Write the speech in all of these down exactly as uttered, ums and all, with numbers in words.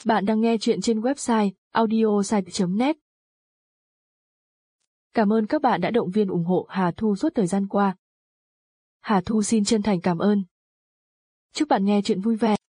Bạn đang nghe chuyện trên website audiosite chấm net. Cảm ơn các bạn đã động viên ủng hộ Hà Thu suốt thời gian qua. Hà Thu xin chân thành cảm ơn. Chúc bạn nghe chuyện vui vẻ.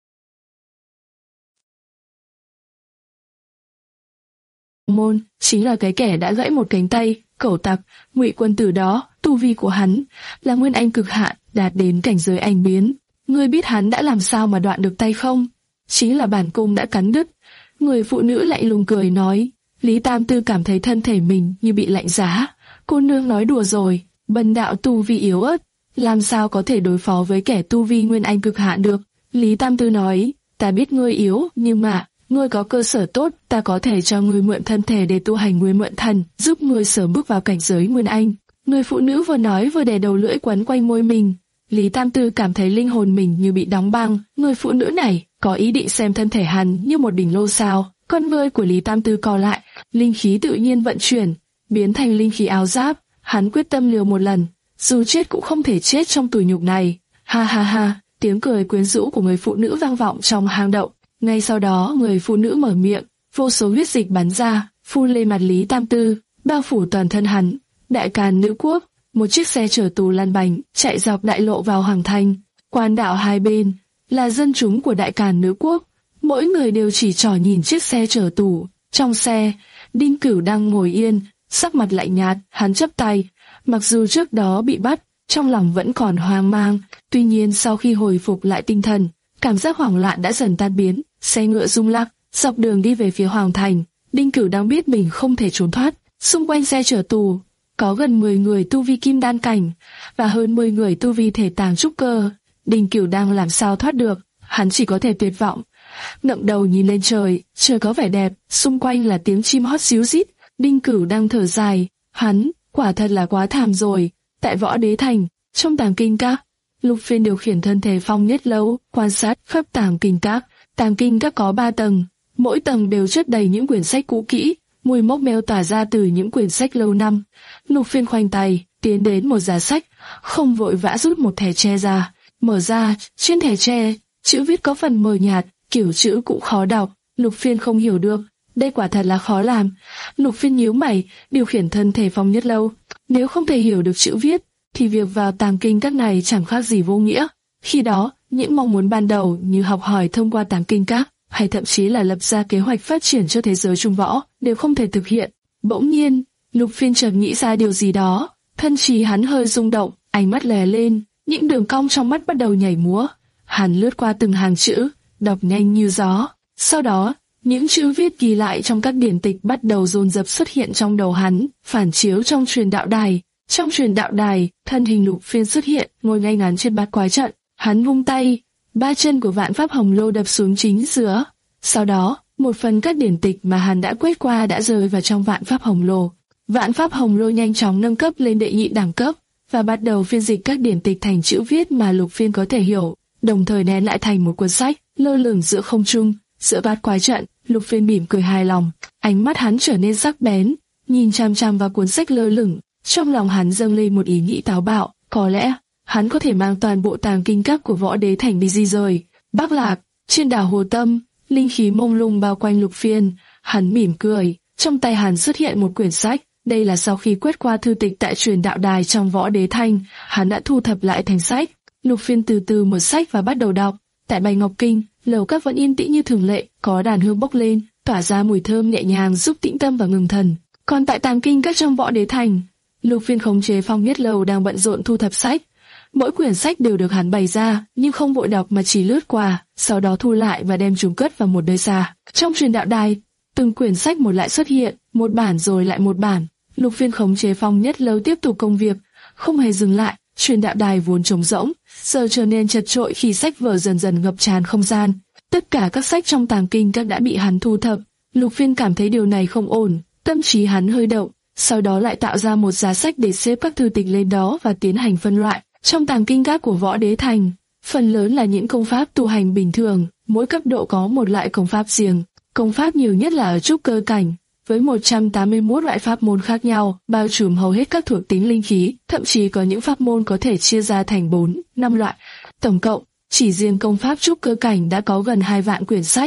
Môn chính là cái kẻ đã gãy một cánh tay, cẩu tặc, Ngụy Quân Tử đó. Tu vi của hắn là nguyên anh cực hạn, đạt đến cảnh giới anh biến. Ngươi biết hắn đã làm sao mà đoạn được tay không? Chính là bản cung đã cắn đứt. Người phụ nữ lạnh lùng cười nói. Lý Tam Tư cảm thấy thân thể mình như bị lạnh giá. Cô nương nói đùa rồi, bần đạo tu vi yếu ớt, làm sao có thể đối phó với kẻ tu vi nguyên anh cực hạn được? Lý Tam Tư nói, ta biết ngươi yếu, nhưng mà ngươi có cơ sở tốt, ta có thể cho ngươi mượn thân thể để tu hành Nguyên Mượn Thần, giúp ngươi sớm bước vào cảnh giới nguyên anh. Người phụ nữ vừa nói vừa đè đầu lưỡi quấn quanh môi mình. Lý Tam Tư cảm thấy linh hồn mình như bị đóng băng. Người phụ nữ này có ý định xem thân thể hắn như một đỉnh lô sao? Con ngươi của Lý Tam Tư co lại, linh khí tự nhiên vận chuyển, biến thành linh khí áo giáp. Hắn quyết tâm liều một lần, dù chết cũng không thể chết trong tủi nhục này. Ha ha ha! Tiếng cười quyến rũ của người phụ nữ vang vọng trong hang động. Ngay sau đó, người phụ nữ mở miệng, vô số huyết dịch bắn ra, phun lên mặt Lý Tam Tư, bao phủ toàn thân hắn. Đại Càn Nữ Quốc, một chiếc xe chở tù lăn bánh, chạy dọc đại lộ vào Hoàng Thành. Quan đạo hai bên là dân chúng của Đại Càn Nữ Quốc, mỗi người đều chỉ trỏ nhìn chiếc xe chở tù. Trong xe, Đinh Cửu đang ngồi yên, sắc mặt lạnh nhạt, hắn chắp tay. Mặc dù trước đó bị bắt, trong lòng vẫn còn hoang mang, tuy nhiên sau khi hồi phục lại tinh thần, cảm giác hoảng loạn đã dần tan biến. Xe ngựa rung lắc, dọc đường đi về phía Hoàng Thành. Đinh Cửu đang biết mình không thể trốn thoát. Xung quanh xe chở tù có gần mười người tu vi kim đan cảnh và hơn mười người tu vi thể tàng trúc cơ. Đinh Cửu đang làm sao thoát được? Hắn chỉ có thể tuyệt vọng. Ngẩng đầu nhìn lên trời, trời có vẻ đẹp, xung quanh là tiếng chim hót ríu rít. Đinh Cửu đang thở dài, hắn quả thật là quá thảm rồi. Tại Võ Đế Thành, trong Tàng Kinh Các, Lục Phiên điều khiển thân thể Phong Nhất Lâu, quan sát khắp Tàng Kinh Các. Tàng Kinh Các có ba tầng, mỗi tầng đều chất đầy những quyển sách cũ kỹ, mùi mốc meo tỏa ra từ những quyển sách lâu năm. Lục Phiên khoanh tay, tiến đến một giá sách, không vội vã rút một thẻ tre ra, mở ra, trên thẻ tre, chữ viết có phần mờ nhạt, kiểu chữ cũng khó đọc. Lục Phiên không hiểu được, đây quả thật là khó làm. Lục Phiên nhíu mày, điều khiển thân thể Phong Nhất Lâu. Nếu không thể hiểu được chữ viết, thì việc vào Tàng Kinh Các này chẳng khác gì vô nghĩa. Khi đó, những mong muốn ban đầu như học hỏi thông qua Tàng Kinh Các, hay thậm chí là lập ra kế hoạch phát triển cho thế giới trung võ, đều không thể thực hiện. Bỗng nhiên, Lục Phiên chợt nghĩ ra điều gì đó, thân trí hắn hơi rung động, ánh mắt lè lên, những đường cong trong mắt bắt đầu nhảy múa. Hắn lướt qua từng hàng chữ, đọc nhanh như gió. Sau đó, những chữ viết ghi lại trong các điển tịch bắt đầu dồn dập xuất hiện trong đầu hắn, phản chiếu trong truyền đạo đài. Trong truyền đạo đài, thân hình Lục Phiên xuất hiện, ngồi ngay ngắn trên bát quái trận. Hắn vung tay, ba chân của Vạn Pháp Hồng Lô đập xuống chính giữa. Sau đó, một phần các điển tịch mà hắn đã quét qua đã rơi vào trong Vạn Pháp Hồng Lô. Vạn Pháp Hồng Lô nhanh chóng nâng cấp lên đệ nhị đẳng cấp và bắt đầu phiên dịch các điển tịch thành chữ viết mà Lục Phiên có thể hiểu, đồng thời nén lại thành một cuốn sách lơ lửng giữa không trung. Giữa bát quái trận, Lục Phiên mỉm cười hài lòng, ánh mắt hắn trở nên sắc bén, nhìn chằm chằm vào cuốn sách lơ lửng. Trong lòng hắn dâng lên một ý nghĩ táo bạo, có lẽ hắn có thể mang toàn bộ Tàng Kinh Các của Võ Đế Thành đi di rời. Bắc Lạc, trên đảo Hồ Tâm, linh khí mông lung bao quanh Lục Phiên. Hắn mỉm cười, trong tay hắn xuất hiện một quyển sách. Đây là sau khi quét qua thư tịch tại truyền đạo đài trong Võ Đế Thành, hắn đã thu thập lại thành sách. Lục Phiên từ từ mở sách và bắt đầu đọc. Tại Bạch Ngọc Kinh, lầu các vẫn yên tĩnh như thường lệ, có đàn hương bốc lên, tỏa ra mùi thơm nhẹ nhàng giúp tĩnh tâm và ngừng thần. Còn tại Tàng Kinh Các trong Võ Đế Thành, Lục Phiên khống chế Phong Nhất Lâu đang bận rộn thu thập sách. Mỗi quyển sách đều được hắn bày ra, nhưng không vội đọc mà chỉ lướt qua, sau đó thu lại và đem chúng cất vào một nơi xa. Trong truyền đạo đài, từng quyển sách một lại xuất hiện, một bản rồi lại một bản. Lục Phiên khống chế Phong Nhất Lâu tiếp tục công việc, không hề dừng lại. Truyền đạo đài vốn trống rỗng, giờ trở nên chật trội khi sách vở dần dần ngập tràn không gian. Tất cả các sách trong Tàng Kinh Các đã bị hắn thu thập. Lục Phiên cảm thấy điều này không ổn, tâm trí hắn hơi động. Sau đó lại tạo ra một giá sách để xếp các thư tịch lên đó và tiến hành phân loại. Trong Tàng Kinh Các của Võ Đế Thành, phần lớn là những công pháp tu hành bình thường, mỗi cấp độ có một loại công pháp riêng. Công pháp nhiều nhất là ở trúc cơ cảnh, với một trăm tám mươi mốt loại pháp môn khác nhau, bao trùm hầu hết các thuộc tính linh khí, thậm chí có những pháp môn có thể chia ra thành bốn, năm loại. Tổng cộng, chỉ riêng công pháp trúc cơ cảnh đã có gần hai vạn quyển sách,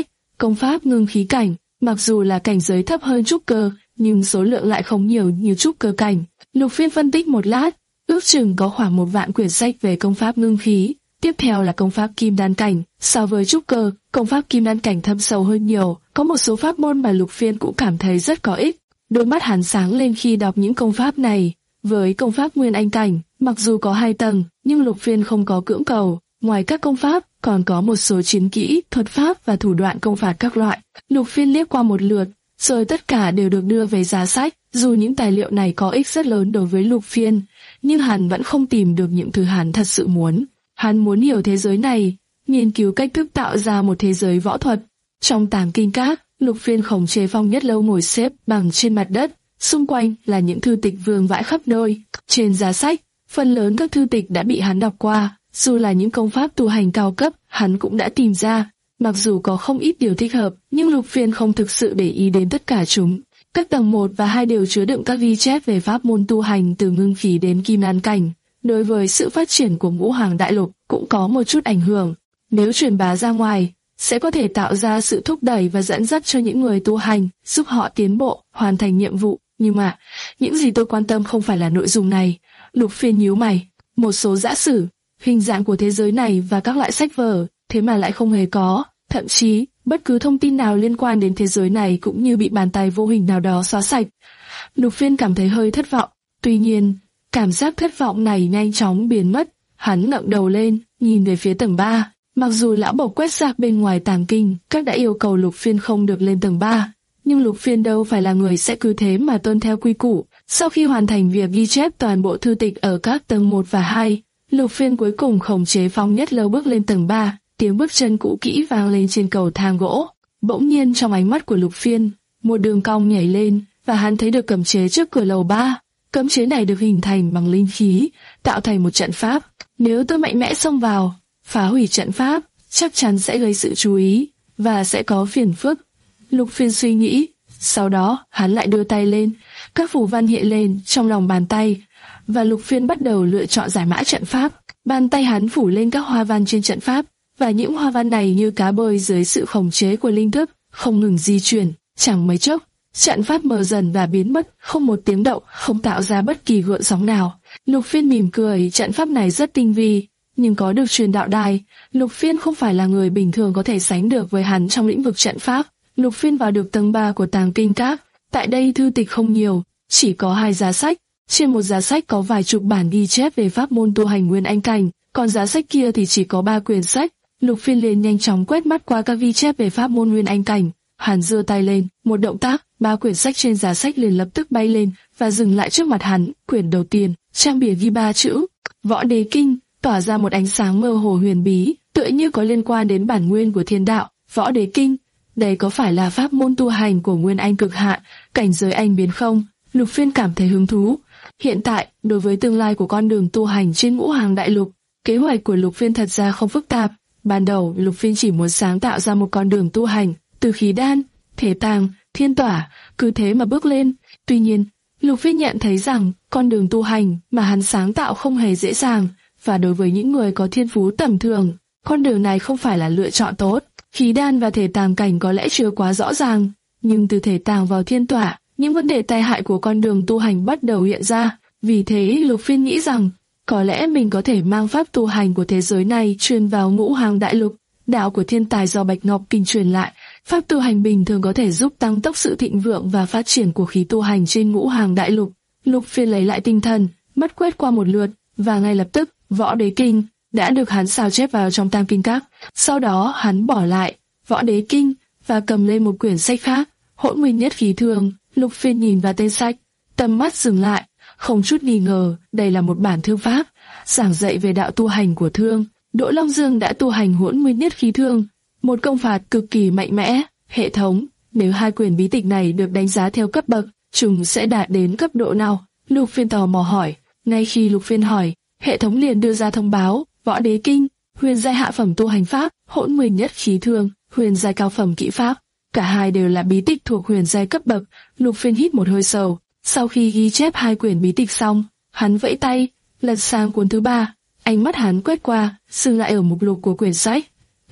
công pháp ngưng khí cảnh, mặc dù là cảnh giới thấp hơn trúc cơ, nhưng số lượng lại không nhiều như trúc cơ cảnh. Lục Phiên phân tích một lát, ước chừng có khoảng một vạn quyển sách về công pháp ngưng khí. Tiếp theo là công pháp kim đan cảnh, so với trúc cơ, công pháp kim đan cảnh thâm sâu hơn nhiều, có một số pháp môn mà Lục Phiên cũng cảm thấy rất có ích. Đôi mắt hắn sáng lên khi đọc những công pháp này. Với công pháp nguyên anh cảnh, mặc dù có hai tầng, nhưng Lục Phiên không có cưỡng cầu. Ngoài các công pháp, còn có một số chiến kỹ, thuật pháp và thủ đoạn công phạt các loại. Lục Phiên liếc qua một lượt, rồi tất cả đều được đưa về giá sách. Dù những tài liệu này có ích rất lớn đối với Lục Phiên, nhưng hắn vẫn không tìm được những thứ hắn thật sự muốn. Hắn muốn hiểu thế giới này, nghiên cứu cách thức tạo ra một thế giới võ thuật. Trong Tàng Kinh Các, Lục Phiên khống chế Phong Nhất Lâu ngồi xếp bằng trên mặt đất, xung quanh là những thư tịch vương vãi khắp nơi. Trên giá sách, phần lớn các thư tịch đã bị hắn đọc qua, dù là những công pháp tu hành cao cấp, hắn cũng đã tìm ra. Mặc dù có không ít điều thích hợp, nhưng Lục Phiên không thực sự để ý đến tất cả chúng. Các tầng một và hai đều chứa đựng các ghi chép về pháp môn tu hành từ ngưng khí đến kim đan cảnh. Đối với sự phát triển của ngũ hoàng đại lục cũng có một chút ảnh hưởng. Nếu truyền bá ra ngoài, sẽ có thể tạo ra sự thúc đẩy và dẫn dắt cho những người tu hành, giúp họ tiến bộ, hoàn thành nhiệm vụ. Nhưng mà, những gì tôi quan tâm không phải là nội dung này. Lục Phiên nhíu mày, một số giả sử, hình dạng của thế giới này và các loại sách vở, thế mà lại không hề có. Thậm chí, bất cứ thông tin nào liên quan đến thế giới này cũng như bị bàn tay vô hình nào đó xóa sạch. Lục Phiên cảm thấy hơi thất vọng. Tuy nhiên, cảm giác thất vọng này nhanh chóng biến mất. Hắn ngẩng đầu lên, nhìn về phía tầng ba. Mặc dù lão bộc quét rác bên ngoài Tàng Kinh Các đã yêu cầu Lục Phiên không được lên tầng ba, nhưng Lục Phiên đâu phải là người sẽ cứ thế mà tuân theo quy củ. Sau khi hoàn thành việc ghi chép toàn bộ thư tịch ở các tầng một và hai, Lục Phiên cuối cùng khống chế Phong Nhất Lâu bước lên tầng ba. Tiếng bước chân cũ kỹ vang lên trên cầu thang gỗ. Bỗng nhiên trong ánh mắt của Lục Phiên, một đường cong nhảy lên và hắn thấy được cấm chế trước cửa lầu ba. Cấm chế này được hình thành bằng linh khí, tạo thành một trận pháp. Nếu tôi mạnh mẽ xông vào, phá hủy trận pháp, chắc chắn sẽ gây sự chú ý và sẽ có phiền phức. Lục Phiên suy nghĩ. Sau đó hắn lại đưa tay lên, các phù văn hiện lên trong lòng bàn tay và Lục Phiên bắt đầu lựa chọn giải mã trận pháp. Bàn tay hắn phủ lên các hoa văn trên trận pháp, và những hoa văn này như cá bơi dưới sự khống chế của linh thức, không ngừng di chuyển. Chẳng mấy chốc, trận pháp mờ dần và biến mất, không một tiếng động, không tạo ra bất kỳ gợn sóng nào. Lục Phiên mỉm cười, trận pháp này rất tinh vi, nhưng có được truyền đạo đài, Lục Phiên không phải là người bình thường có thể sánh được với hắn trong lĩnh vực trận pháp. Lục Phiên vào được tầng ba của Tàng Kinh Các. Tại đây thư tịch không nhiều, chỉ có hai giá sách. Trên một giá sách có vài chục bản ghi chép về pháp môn tu hành nguyên anh cảnh, còn giá sách kia thì chỉ có ba quyển sách. Lục Phiên liền nhanh chóng quét mắt qua các ghi chép về pháp môn nguyên anh cảnh. Hắn giơ tay lên, một động tác, ba quyển sách trên giá sách liền lập tức bay lên và dừng lại trước mặt hắn. Quyển đầu tiên, trang bìa ghi ba chữ Võ Đế Kinh, tỏa ra một ánh sáng mơ hồ huyền bí, tựa như có liên quan đến bản nguyên của thiên đạo. Võ Đế Kinh, đây có phải là pháp môn tu hành của nguyên anh cực hạn, cảnh giới anh biến không? Lục Phiên cảm thấy hứng thú. Hiện tại, đối với tương lai của con đường tu hành trên ngũ hoàng đại lục, kế hoạch của Lục Phiên thật ra không phức tạp. Ban đầu, Lục Phiên chỉ muốn sáng tạo ra một con đường tu hành, từ khí đan, thể tàng, thiên tỏa, cứ thế mà bước lên. Tuy nhiên, Lục Phiên nhận thấy rằng, con đường tu hành mà hắn sáng tạo không hề dễ dàng, và đối với những người có thiên phú tầm thường, con đường này không phải là lựa chọn tốt. Khí đan và thể tàng cảnh có lẽ chưa quá rõ ràng, nhưng từ thể tàng vào thiên tỏa, những vấn đề tai hại của con đường tu hành bắt đầu hiện ra. Vì thế, Lục Phiên nghĩ rằng, có lẽ mình có thể mang pháp tu hành của thế giới này truyền vào ngũ hoàng đại lục. Đạo của thiên tài do Bạch Ngọc Kinh truyền lại, pháp tu hành bình thường có thể giúp tăng tốc sự thịnh vượng và phát triển của khí tu hành trên ngũ hoàng đại lục. Lục Phiên lấy lại tinh thần, mắt quét qua một lượt, và ngay lập tức, Võ Đế Kinh đã được hắn sao chép vào trong Tàng Kinh Các. Sau đó hắn bỏ lại Võ Đế Kinh và cầm lên một quyển sách khác, Hỗn Nguyên Nhất Khí Thương. Lục Phiên nhìn vào tên sách, tầm mắt dừng lại, không chút nghi ngờ, đây là một bản thư pháp, giảng dạy về đạo tu hành của Thương. Đỗ Long Dương đã tu hành Hỗn Nguyên Nhất Khí Thương, một công phạt cực kỳ mạnh mẽ, hệ thống. Nếu hai quyển bí tịch này được đánh giá theo cấp bậc, chúng sẽ đạt đến cấp độ nào? Lục Phiên tò mò hỏi. Ngay khi Lục Phiên hỏi, hệ thống liền đưa ra thông báo: Võ Đế Kinh, huyền giai hạ phẩm tu hành pháp; Hỗn Nguyên Nhất Khí Thương, huyền giai cao phẩm kỹ pháp. Cả hai đều là bí tịch thuộc huyền giai cấp bậc. Lục Phiên hít một hơi sâu. Sau khi ghi chép hai quyển bí tịch xong, hắn vẫy tay, lật sang cuốn thứ ba. Ánh mắt hắn quét qua, dừng lại ở mục lục của quyển sách.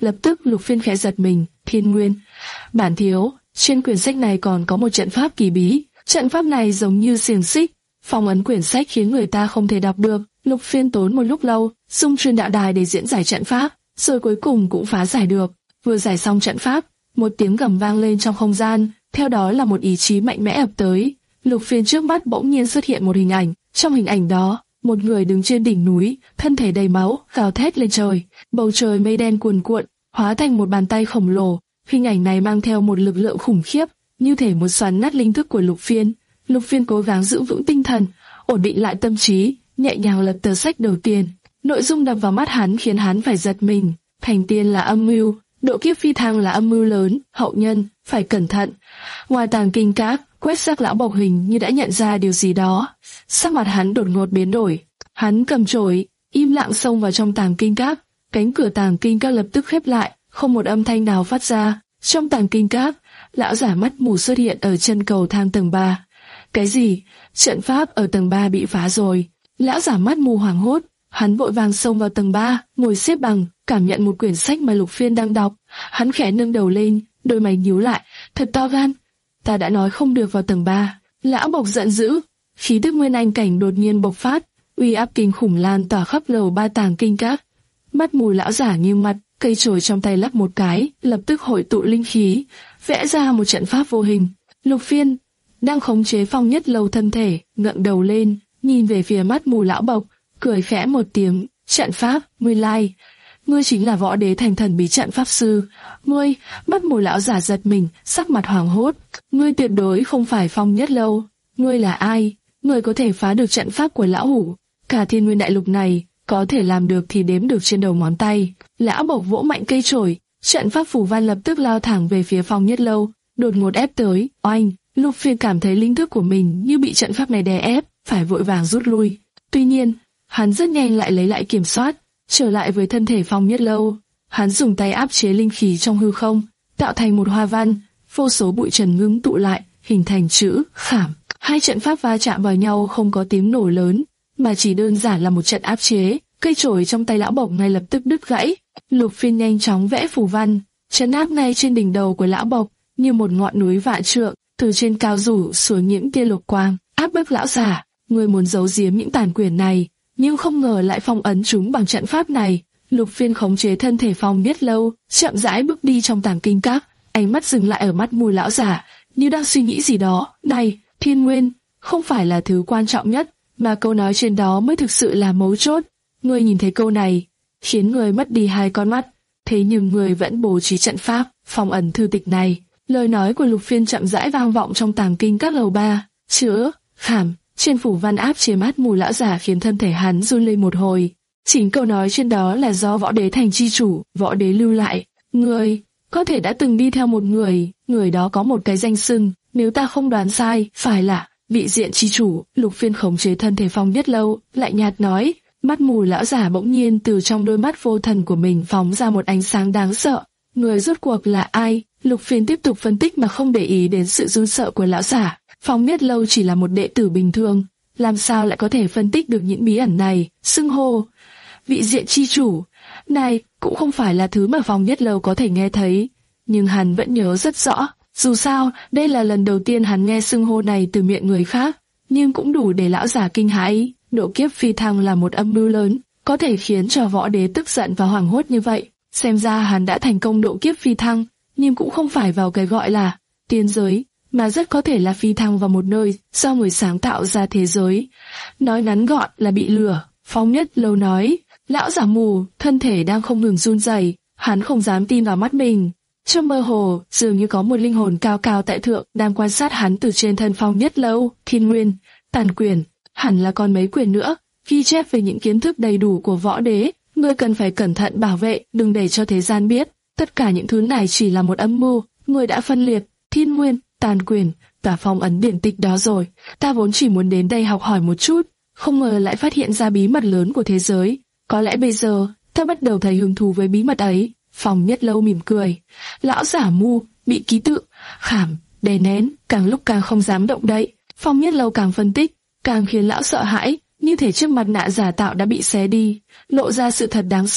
Lập tức Lục Phiên khẽ giật mình. Thiên Nguyên, bản thiếu, trên quyển sách này còn có một trận pháp kỳ bí. Trận pháp này giống như xiềng xích, phong ấn quyển sách khiến người ta không thể đọc được. Lục Phiên tốn một lúc lâu, dùng truyền đạo đài để diễn giải trận pháp, rồi cuối cùng cũng phá giải được. Vừa giải xong trận pháp, một tiếng gầm vang lên trong không gian, theo đó là một ý chí mạnh mẽ ập tới. Lục Phiên trước mắt bỗng nhiên xuất hiện một hình ảnh, trong hình ảnh đó, một người đứng trên đỉnh núi, thân thể đầy máu, gào thét lên trời. Bầu trời mây đen cuồn cuộn, hóa thành một bàn tay khổng lồ. Hình ảnh này mang theo một lực lượng khủng khiếp, như thể muốn xoắn nát linh thức của Lục Phiên. Lục Phiên cố gắng giữ vững tinh thần, ổn định lại tâm trí, nhẹ nhàng lật tờ sách đầu tiên. Nội dung đập vào mắt hắn khiến hắn phải giật mình. Thành tiên là âm mưu, độ kiếp phi thăng là âm mưu lớn, hậu nhân phải cẩn thận. Ngoài tàng kinh các, Quét Sắc lão bộc hình như đã nhận ra điều gì đó, sắc mặt hắn đột ngột biến đổi. Hắn cầm chổi, im lặng xông vào trong tàng kinh các. Cánh cửa tàng kinh các lập tức khép lại, không một âm thanh nào phát ra. Trong tàng kinh các, lão giả mắt mù xuất hiện ở chân cầu thang tầng ba. Cái gì? Trận pháp ở tầng ba bị phá rồi. Lão giả mắt mù hoảng hốt, hắn vội vàng xông vào tầng ba, ngồi xếp bằng, cảm nhận một quyển sách mà Lục Phiên đang đọc. Hắn khẽ nâng đầu lên, đôi mày nhíu lại, thật to gan. Ta đã nói không được vào tầng ba. Lão bộc giận dữ, khí tức nguyên anh cảnh đột nhiên bộc phát, uy áp kinh khủng lan tỏa khắp lầu ba tàng kinh các. Mắt mù lão giả nghiêm mặt, cây chổi trong tay lắc một cái, lập tức hội tụ linh khí, vẽ ra một trận pháp vô hình. Lục Phiên đang khống chế Phong Nhất Lâu thân thể, ngẩng đầu lên, nhìn về phía mắt mù lão bộc, cười khẽ một tiếng. Trận pháp, ngươi lai, ngươi chính là Võ Đế thành thần bí trận pháp sư. Ngươi, mắt mù lão giả giật mình, sắc mặt hoảng hốt. Ngươi tuyệt đối không phải Phong Nhất Lâu. Ngươi là ai? Ngươi có thể phá được trận pháp của lão hủ? Cả thiên nguyên đại lục này, có thể làm được thì đếm được trên đầu ngón tay. Lão bộc vỗ mạnh cây chổi, trận pháp phù văn lập tức lao thẳng về phía Phong Nhất Lâu, đột ngột ép tới. Oanh! Lục Phiên cảm thấy linh thức của mình như bị trận pháp này đè ép, phải vội vàng rút lui. Tuy nhiên, hắn rất nhanh lại lấy lại kiểm soát, trở lại với thân thể Phong Nhất Lâu. Hắn dùng tay áp chế linh khí trong hư không, tạo thành một hoa văn, vô số bụi trần ngưng tụ lại, hình thành chữ khảm. Hai trận pháp va chạm vào nhau không có tiếng nổ lớn, mà chỉ đơn giản là một trận áp chế. Cây chổi trong tay lão bộc ngay lập tức đứt gãy. Lục Phiên nhanh chóng vẽ phù văn, trấn áp ngay trên đỉnh đầu của lão bộc, như một ngọn núi vạn trượng, từ trên cao rủ xuống những tia lục quang, áp bức lão giả. Người muốn giấu giếm những tàn quyền này, nhưng không ngờ lại phong ấn chúng bằng trận pháp này. Lục Phiên khống chế thân thể Phong Nhất Lâu, chậm rãi bước đi trong tàng kinh các, ánh mắt dừng lại ở mắt mù lão giả, như đang suy nghĩ gì đó. Này, Thiên Nguyên, không phải là thứ quan trọng nhất, mà câu nói trên đó mới thực sự là mấu chốt. Ngươi nhìn thấy câu này, khiến người mất đi hai con mắt, thế nhưng người vẫn bố trí trận pháp, phong ấn thư tịch này. Lời nói của Lục Phiên chậm rãi vang vọng trong tàng kinh các lầu ba, chữa, khảm, trên phủ văn áp chế mắt mù lão giả khiến thân thể hắn run lên một hồi. Chính câu nói trên đó là do Võ Đế thành chi chủ, Võ Đế lưu lại. Ngươi có thể đã từng đi theo một người, người đó có một cái danh xưng, nếu ta không đoán sai, phải là vị diện chi chủ. Lục Phiên khống chế thân thể Phong Nhất Lâu, lại nhạt nói. Mắt mù lão giả bỗng nhiên từ trong đôi mắt vô thần của mình phóng ra một ánh sáng đáng sợ. Người rốt cuộc là ai? Lục Phiên tiếp tục phân tích mà không để ý đến sự run sợ của lão giả. Phong Nhất Lâu chỉ là một đệ tử bình thường, làm sao lại có thể phân tích được những bí ẩn này? Xưng hô vị diện chi chủ này cũng không phải là thứ mà Phong Nhất Lâu có thể nghe thấy, nhưng hắn vẫn nhớ rất rõ. Dù sao, đây là lần đầu tiên hắn nghe xưng hô này từ miệng người khác, nhưng cũng đủ để lão giả kinh hãi. Độ kiếp phi thăng là một âm mưu lớn, có thể khiến cho Võ Đế tức giận và hoảng hốt như vậy. Xem ra hắn đã thành công độ kiếp phi thăng, nhưng cũng không phải vào cái gọi là tiên giới, mà rất có thể là phi thăng vào một nơi do người sáng tạo ra thế giới. Nói ngắn gọn là bị lừa. Phong Nhất Lâu nói. Lão giả mù, thân thể đang không ngừng run rẩy, hắn không dám tin vào mắt mình. Trong mơ hồ, dường như có một linh hồn cao cao tại thượng đang quan sát hắn từ trên thân Phong Nhất Lâu. Thiên Nguyên, tàn quyền, hẳn là còn mấy quyền nữa, ghi chép về những kiến thức đầy đủ của Võ Đế. Ngươi cần phải cẩn thận bảo vệ, đừng để cho thế gian biết. Tất cả những thứ này chỉ là một âm mưu, ngươi đã phân liệt, Thiên Nguyên, tàn quyền, cả phong ấn điển tịch đó rồi. Ta vốn chỉ muốn đến đây học hỏi một chút, không ngờ lại phát hiện ra bí mật lớn của thế giới. Có lẽ bây giờ, ta bắt đầu thấy hứng thú với bí mật ấy. Phong Nhất Lâu mỉm cười. Lão giả mù, bị ký tự, khảm, đè nén, càng lúc càng không dám động đậy. Phong Nhất Lâu càng phân tích, càng khiến lão sợ hãi, như thể chiếc mặt nạ giả tạo đã bị xé đi, lộ ra sự thật đáng sợ.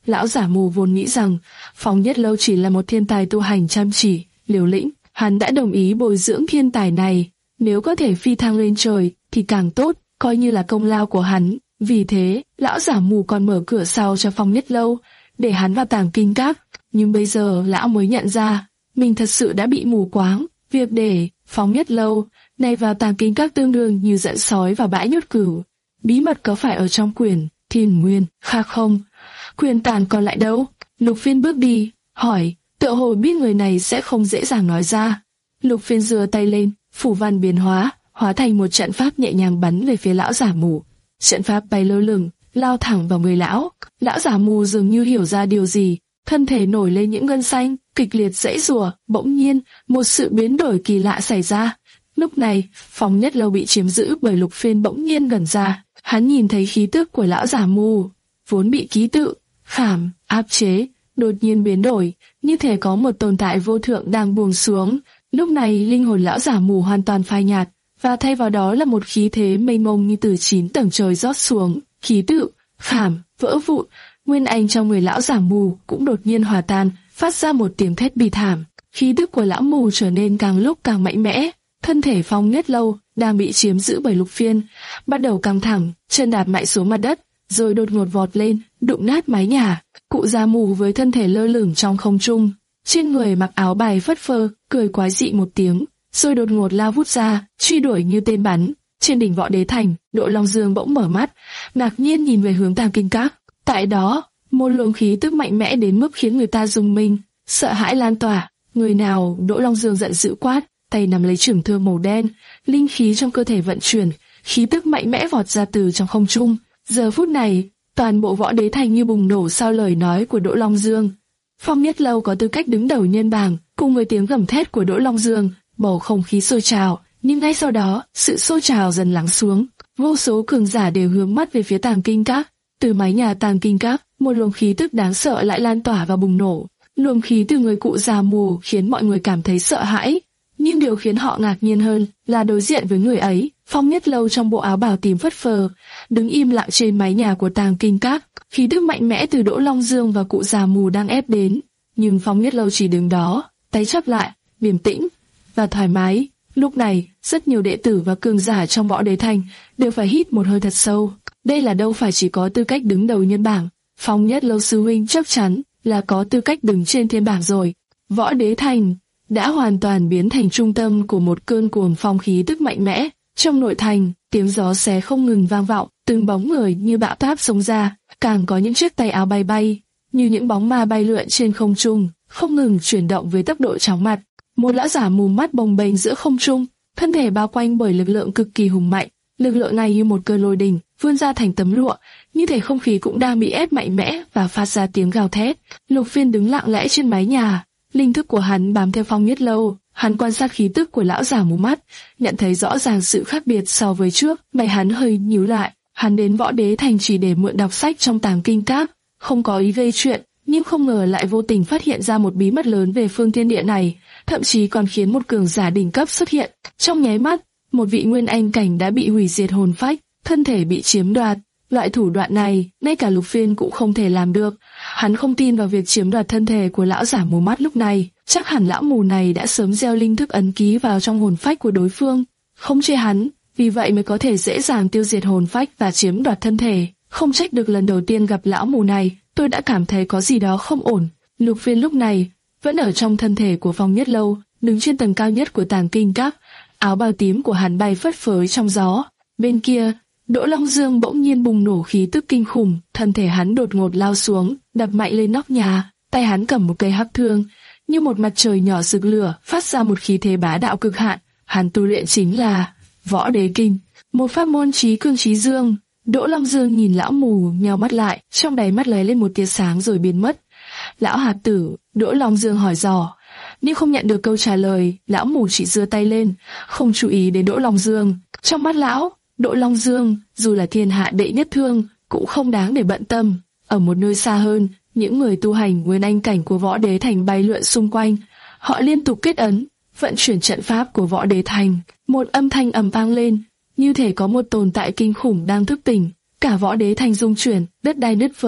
Lão giả mù vốn nghĩ rằng Phong Nhất Lâu chỉ là một thiên tài tu hành chăm chỉ, liều lĩnh. Hắn đã đồng ý bồi dưỡng thiên tài này, nếu có thể phi thăng lên trời thì càng tốt, coi như là công lao của hắn. Vì thế, lão giả mù còn mở cửa sau cho Phong Nhất Lâu, để hắn vào Tàng Kinh Các. Nhưng bây giờ lão mới nhận ra, mình thật sự đã bị mù quáng. Việc để Phong Nhất Lâu này vào Tàng Kinh Các tương đương như dẫn sói vào bãi nhốt cừu. Bí mật có phải ở trong quyển Thiên Nguyên Kha không? Quyền tàn còn lại đâu? Lục Phiên bước đi, hỏi, tựa hồ biết người này sẽ không dễ dàng nói ra. Lục Phiên giơ tay lên, phủ văn biến hóa, hóa thành một trận pháp nhẹ nhàng bắn về phía lão giả mù. Trận pháp bay lơ lửng, lao thẳng vào người lão. Lão giả mù dường như hiểu ra điều gì, thân thể nổi lên những gân xanh, kịch liệt giãy giụa. Bỗng nhiên, một sự biến đổi kỳ lạ xảy ra. Lúc này, Phong Nhất Lâu bị chiếm giữ bởi Lục Phiên bỗng nhiên gần ra. Hắn nhìn thấy khí tức của lão giả mù, vốn bị ký tự, khảm, áp chế, đột nhiên biến đổi, như thể có một tồn tại vô thượng đang buông xuống. Lúc này linh hồn lão giả mù hoàn toàn phai nhạt, và thay vào đó là một khí thế mênh mông như từ chín tầng trời rót xuống. Khí tự, khảm, vỡ vụn, nguyên anh trong người lão giả mù cũng đột nhiên hòa tan, phát ra một tiếng thét bi thảm. Khí tức của lão mù trở nên càng lúc càng mạnh mẽ. Thân thể Phong Nhất Lâu đang bị chiếm giữ bởi Lục Phiên, bắt đầu căng thẳng, chân đạp mạnh xuống mặt đất, rồi đột ngột vọt lên, đụng nát mái nhà. Cụ già mù với thân thể lơ lửng trong không trung, trên người mặc áo bài phất phơ, cười quái dị một tiếng, rồi đột ngột lao vút ra, truy đuổi như tên bắn. Trên đỉnh Võ Đế Thành, Đỗ Long Dương bỗng mở mắt, ngạc nhiên nhìn về hướng Tàng Kinh Các. Tại đó, một luồng khí tức mạnh mẽ đến mức khiến người ta rung mình, sợ hãi lan tỏa. Người nào? Đỗ Long Dương giận dữ quát, tay nắm lấy trường thương màu đen, linh khí trong cơ thể vận chuyển, khí tức mạnh mẽ vọt ra từ trong không trung. Giờ phút này, toàn bộ Võ Đế Thành như bùng nổ sau lời nói của Đỗ Long Dương. Phong Nhất Lâu có tư cách đứng đầu nhân bảng, cùng với tiếng gầm thét của Đỗ Long Dương, bầu không khí sôi trào. Nhưng ngay sau đó, sự sôi trào dần lắng xuống. Vô số cường giả đều hướng mắt về phía Tàng Kinh Các. Từ mái nhà Tàng Kinh Các, một luồng khí tức đáng sợ lại lan tỏa và bùng nổ. Luồng khí từ người cụ già mù khiến mọi người cảm thấy sợ hãi. Nhưng điều khiến họ ngạc nhiên hơn là đối diện với người ấy, Phong Nhất Lâu trong bộ áo bào tím phất phơ, đứng im lặng trên mái nhà của Tàng Kinh Các. Khí tức mạnh mẽ từ Đỗ Long Dương và cụ già mù đang ép đến, nhưng Phong Nhất Lâu chỉ đứng đó, tay chắp lại, điềm tĩnh và thoải mái. Lúc này, rất nhiều đệ tử và cường giả trong Võ Đế Thành đều phải hít một hơi thật sâu. Đây là đâu phải chỉ có tư cách đứng đầu nhân bảng, Phong Nhất Lâu sư huynh chắc chắn là có tư cách đứng trên thiên bảng rồi. Võ Đế Thành đã hoàn toàn biến thành trung tâm của một cơn cuồng phong khí tức mạnh mẽ. Trong nội thành, tiếng gió xé không ngừng vang vọng, từng bóng người như bão táp xông ra, càng có những chiếc tay áo bay bay, như những bóng ma bay lượn trên không trung, không ngừng chuyển động với tốc độ chóng mặt. Một lão giả mù mắt bồng bềnh giữa không trung, thân thể bao quanh bởi lực lượng cực kỳ hùng mạnh. Lực lượng này như một cơn lôi đình, vươn ra thành tấm lụa, như thể không khí cũng đang bị ép mạnh mẽ và phát ra tiếng gào thét. Lục Phiên đứng lặng lẽ trên mái nhà, linh thức của hắn bám theo Phong Nhất Lâu. Hắn quan sát khí tức của lão giả mù mắt, nhận thấy rõ ràng sự khác biệt so với trước. Mày hắn hơi nhíu lại. Hắn đến Võ Đế Thành chỉ để mượn đọc sách trong Tàng Kinh Các, không có ý gây chuyện, nhưng không ngờ lại vô tình phát hiện ra một bí mật lớn về phương thiên địa này, thậm chí còn khiến một cường giả đỉnh cấp xuất hiện. Trong nháy mắt, một vị nguyên anh cảnh đã bị hủy diệt hồn phách, thân thể bị chiếm đoạt. Loại thủ đoạn này, ngay cả Lục Phiên cũng không thể làm được. Hắn không tin vào việc chiếm đoạt thân thể của lão giả mù mắt lúc này. Chắc hẳn lão mù này đã sớm gieo linh thức ấn ký vào trong hồn phách của đối phương, không chê hắn, vì vậy mới có thể dễ dàng tiêu diệt hồn phách và chiếm đoạt thân thể. Không trách được lần đầu tiên gặp lão mù này, tôi đã cảm thấy có gì đó không ổn. Lục Phiên lúc này vẫn ở trong thân thể của Phong Nhất Lâu, đứng trên tầng cao nhất của Tàng Kinh Các. Áo bào tím của hắn bay phất phới trong gió. Bên kia, Đỗ Long Dương bỗng nhiên bùng nổ khí tức kinh khủng, thân thể hắn đột ngột lao xuống, đập mạnh lên nóc nhà. Tay hắn cầm một cây hắc thương, như một mặt trời nhỏ rực lửa, phát ra một khí thế bá đạo cực hạn. Hắn tu luyện chính là Võ Đế Kinh, một pháp môn trí cương trí dương. Đỗ Long Dương nhìn lão mù nheo mắt lại, trong đáy mắt lóe lên một tia sáng rồi biến mất. Lão hạt tử, Đỗ Long Dương hỏi dò, nhưng không nhận được câu trả lời. Lão mù chỉ giơ tay lên, không chú ý đến Đỗ Long Dương. Trong mắt lão, Đỗ Long Dương dù là thiên hạ đệ nhất thương cũng không đáng để bận tâm. Ở một nơi xa hơn, những người tu hành nguyên anh cảnh của Võ Đế Thành bay lượn xung quanh. Họ liên tục kết ấn, vận chuyển trận pháp của Võ Đế Thành. Một âm thanh ầm vang lên, như thể có một tồn tại kinh khủng đang thức tỉnh. Cả Võ Đế Thành rung chuyển, đất đai nứt vỡ,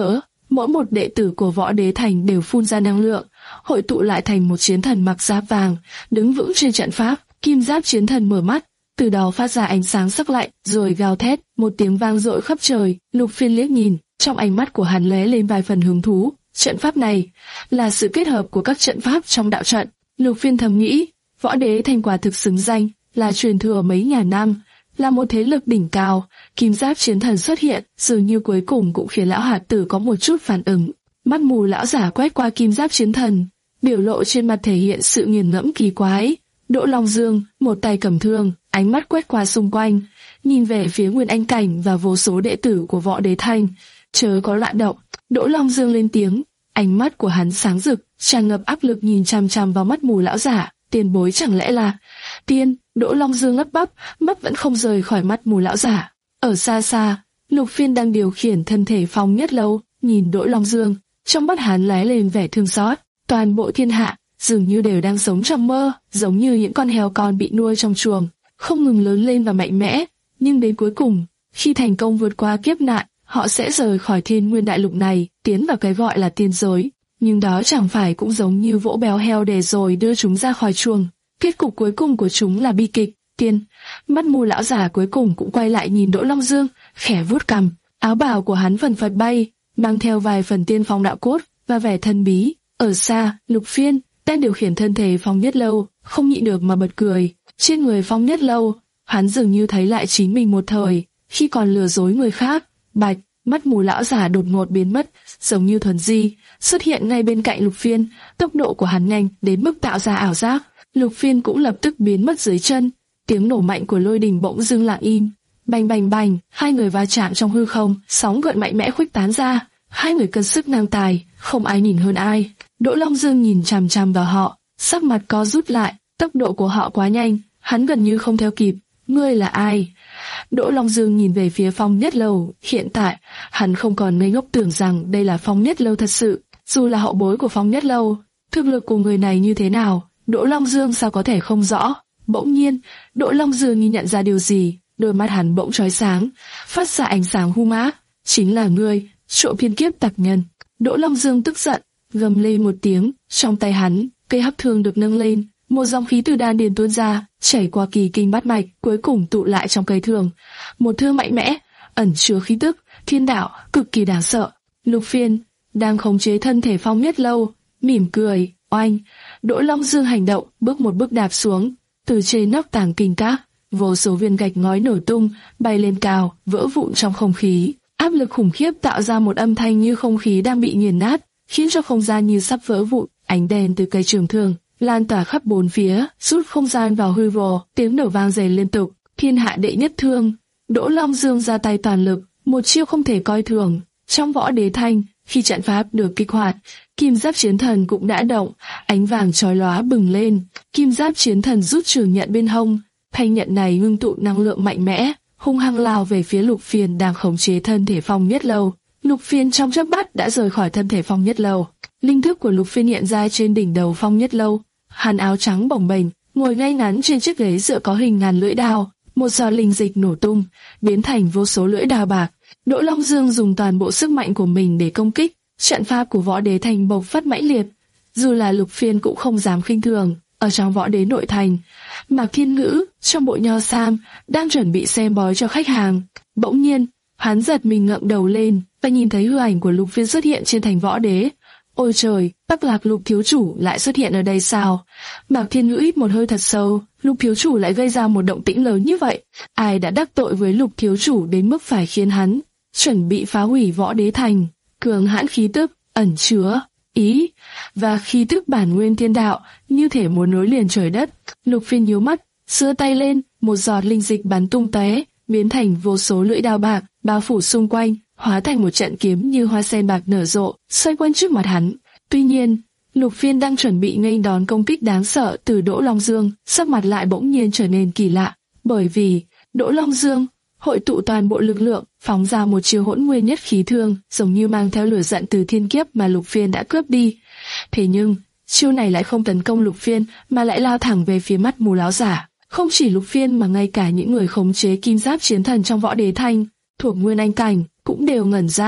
mỗi một đệ tử của Võ Đế Thành đều phun ra năng lượng, hội tụ lại thành một chiến thần mặc giáp vàng, đứng vững trên trận pháp. Kim giáp chiến thần mở mắt, từ đó phát ra ánh sáng sắc lạnh, rồi gào thét, một tiếng vang dội khắp trời. Lục Phiên liếc nhìn, trong ánh mắt của hắn lóe lên vài phần hứng thú. Trận pháp này là sự kết hợp của các trận pháp trong đạo trận. Lục Phiên thầm nghĩ, Võ Đế Thành quả thực xứng danh là truyền thừa mấy ngàn năm, là một thế lực đỉnh cao. Kim giáp chiến thần xuất hiện, dường như cuối cùng cũng khiến lão hạt tử có một chút phản ứng. Mắt mù lão giả quét qua kim giáp chiến thần, biểu lộ trên mặt thể hiện sự nghiền ngẫm kỳ quái. Đỗ Long Dương, một tay cầm thương, ánh mắt quét qua xung quanh, nhìn về phía Nguyên Anh Cảnh và vô số đệ tử của Võ Đế Thành. Chớ có loạn động. Đỗ Long Dương lên tiếng, ánh mắt của hắn sáng rực, tràn ngập áp lực nhìn chằm chằm vào mắt mù lão giả. Tiền bối chẳng lẽ là tiên? Đỗ Long Dương lắp bắp, mắt vẫn không rời khỏi mắt mù lão giả. Ở xa xa, Lục Phiên đang điều khiển thân thể Phong Nhất Lâu, nhìn Đỗ Long Dương, trong mắt hắn lóe lên vẻ thương xót. Toàn bộ thiên hạ dường như đều đang sống trong mơ, giống như những con heo con bị nuôi trong chuồng, không ngừng lớn lên và mạnh mẽ. Nhưng đến cuối cùng, khi thành công vượt qua kiếp nạn, họ sẽ rời khỏi thiên nguyên đại lục này, tiến vào cái gọi là tiên giới. Nhưng đó chẳng phải cũng giống như vỗ béo heo để rồi đưa chúng ra khỏi chuồng. Kết cục cuối cùng của chúng là bi kịch. Tiên. Mắt mù lão giả cuối cùng cũng quay lại nhìn Đỗ Long Dương, khẽ vuốt cằm. Áo bào của hắn phần phật bay, mang theo vài phần tiên phong đạo cốt và vẻ thần bí. Ở xa, Lục Phiên đang điều khiển thân thể Phong Nhất Lâu, không nhịn được mà bật cười. Trên người Phong Nhất Lâu, hắn dường như thấy lại chính mình một thời, khi còn lừa dối người khác. Bạch, mắt mù lão giả đột ngột biến mất, giống như thuần di, xuất hiện ngay bên cạnh Lục Phiên. Tốc độ của hắn nhanh đến mức tạo ra ảo giác. Lục Phiên cũng lập tức biến mất dưới chân. Tiếng nổ mạnh của lôi đình bỗng dưng lặng im. Bành bành bành, hai người va chạm trong hư không, sóng gợn mạnh mẽ khuếch tán ra. Hai người cân sức ngang tài, không ai nhìn hơn ai. Đỗ Long Dương nhìn chằm chằm vào họ, sắc mặt co rút lại. Tốc độ của họ quá nhanh, hắn gần như không theo kịp. Ngươi là ai? Đỗ Long Dương nhìn về phía Phong Nhất Lâu. Hiện tại, hắn không còn ngây ngốc tưởng rằng đây là Phong Nhất Lâu thật sự. Dù là hậu bối của Phong Nhất Lâu, thực lực của người này như thế nào, Đỗ Long Dương sao có thể không rõ. Bỗng nhiên, Đỗ Long Dương nghi nhận ra điều gì, đôi mắt hắn bỗng chói sáng, phát ra ánh sáng hung ác. Chính là ngươi, trộm thiên kiếp tặc nhân. Đỗ Long Dương tức giận, gầm lên một tiếng. Trong tay hắn, cây hắc thương được nâng lên, một dòng khí từ đan điền tuôn ra, chảy qua kỳ kinh bát mạch, cuối cùng tụ lại trong cây thương. Một thương mạnh mẽ, ẩn chứa khí tức thiên đạo, cực kỳ đáng sợ. Lục Phiên đang khống chế thân thể Phong Nhất Lâu, mỉm cười. Oanh! Đỗ Long Dương hành động, bước một bước đạp xuống. Từ trên nóc tàng kinh các, vô số viên gạch ngói nổ tung, bay lên cao, vỡ vụn trong không khí. Áp lực khủng khiếp tạo ra một âm thanh như không khí đang bị nghiền nát, khiến cho không gian như sắp vỡ vụn. Ánh đèn từ cây trường thương lan tỏa khắp bốn phía, rút không gian vào hư vô. Tiếng nổ vang dày liên tục. Thiên hạ đệ nhất thương. Đỗ Long Dương ra tay toàn lực, một chiêu không thể coi thường. Trong Võ Đế Thành, khi trận pháp được kích hoạt, kim giáp chiến thần cũng đã động, ánh vàng chói lóa bừng lên. Kim giáp chiến thần rút trường nhận bên hông, thanh nhận này ngưng tụ năng lượng mạnh mẽ, hung hăng lao về phía Lục Phiên đang khống chế thân thể Phong Nhất Lâu. Lục Phiên trong chớp mắt đã rời khỏi thân thể Phong Nhất Lâu. Linh thức của Lục Phiên hiện ra trên đỉnh đầu Phong Nhất Lâu. Hắn áo trắng bồng bềnh, ngồi ngay ngắn trên chiếc ghế dựa có hình ngàn lưỡi đao. Một giọt linh dịch nổ tung, biến thành vô số lưỡi đao bạc. Đỗ Long Dương dùng toàn bộ sức mạnh của mình để công kích. Trận pháp của Võ Đế Thành bộc phát mãnh liệt. Dù là Lục Phiên cũng không dám khinh thường. Ở trong Võ Đế nội thành, Mạc Thiên Ngữ trong bộ nho sam đang chuẩn bị xem bói cho khách hàng. Bỗng nhiên, hắn giật mình ngẩng đầu lên và nhìn thấy hư ảnh của Lục Phiên xuất hiện trên thành Võ Đế. Ôi trời, Bắc Lạc Lục thiếu chủ lại xuất hiện ở đây sao? Mạc Thiên Ngữ hít một hơi thật sâu. Lục thiếu chủ lại gây ra một động tĩnh lớn như vậy. Ai đã đắc tội với Lục thiếu chủ đến mức phải khiến hắn chuẩn bị phá hủy Võ Đế Thành? Cường hãn khí tức ẩn chứa ý và khí tức bản nguyên thiên đạo, như thể muốn nối liền trời đất. Lục Phiên nhíu mắt, giơ tay lên, một giọt linh dịch bắn tung tóe, biến thành vô số lưỡi đao bạc, bao phủ xung quanh, hóa thành một trận kiếm như hoa sen bạc nở rộ, xoay quanh trước mặt hắn. Tuy nhiên, Lục Phiên đang chuẩn bị nghênh đón công kích đáng sợ từ Đỗ Long Dương, sắc mặt lại bỗng nhiên trở nên kỳ lạ, bởi vì Đỗ Long Dương hội tụ toàn bộ lực lượng, phóng ra một chiêu hỗn nguyên nhất khí thương, giống như mang theo lửa giận từ thiên kiếp mà Lục Phiên đã cướp đi. Thế nhưng, chiêu này lại không tấn công Lục Phiên, mà lại lao thẳng về phía mắt mù láo giả. Không chỉ Lục Phiên mà ngay cả những người khống chế kim giáp chiến thần trong Võ Đế Thành, thuộc Nguyên Anh cảnh, cũng đều ngẩn ra.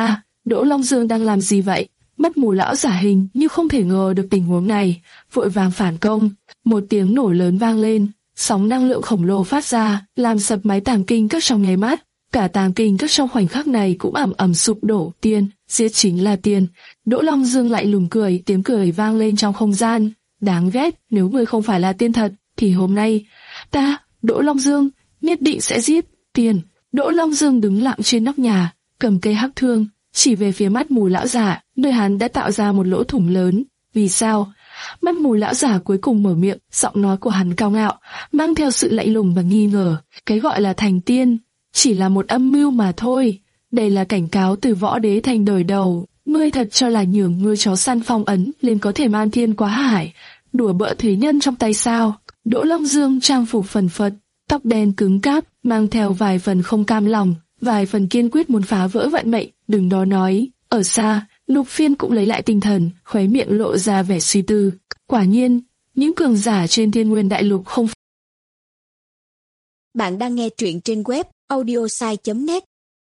Đỗ Long Dương đang làm gì vậy? Mắt mù lão giả hình như không thể ngờ được tình huống này, vội vàng phản công. Một tiếng nổ lớn vang lên, sóng năng lượng khổng lồ phát ra, làm sập máy tàng kinh các trong nháy mắt. Cả tàng kinh các trong khoảnh khắc này cũng ầm ầm sụp đổ. Tiên, giết chính là tiên. Đỗ Long Dương lại lùm cười, tiếng cười vang lên trong không gian. Đáng ghét, nếu ngươi không phải là tiên thật, thì hôm nay ta, Đỗ Long Dương, nhất định sẽ giết tiên. Đỗ Long Dương đứng lặng trên nóc nhà, cầm cây hắc thương, chỉ về phía mắt mù lão giả, nơi hắn đã tạo ra một lỗ thủng lớn. Vì sao? Mắt mù lão giả cuối cùng mở miệng, giọng nói của hắn cao ngạo, mang theo sự lạnh lùng và nghi ngờ. Cái gọi là thành tiên, chỉ là một âm mưu mà thôi. Đây là cảnh cáo từ Võ Đế Thành đời đầu. Ngươi thật cho là nhường ngươi chó săn phong ấn lên có thể man thiên quá hải, đùa bỡn thế nhân trong tay sao? Đỗ Long Dương trang phục phần phật, tóc đen cứng cáp, mang theo vài phần không cam lòng, vài phần kiên quyết muốn phá vỡ vận mệnh. Đừng đó nói. Ở xa, Lục Phiên cũng lấy lại tinh thần, khóe miệng lộ ra vẻ suy tư. Quả nhiên, những cường giả trên Thiên Nguyên Đại Lục không. Bạn đang nghe truyện trên web audiosai chấm net.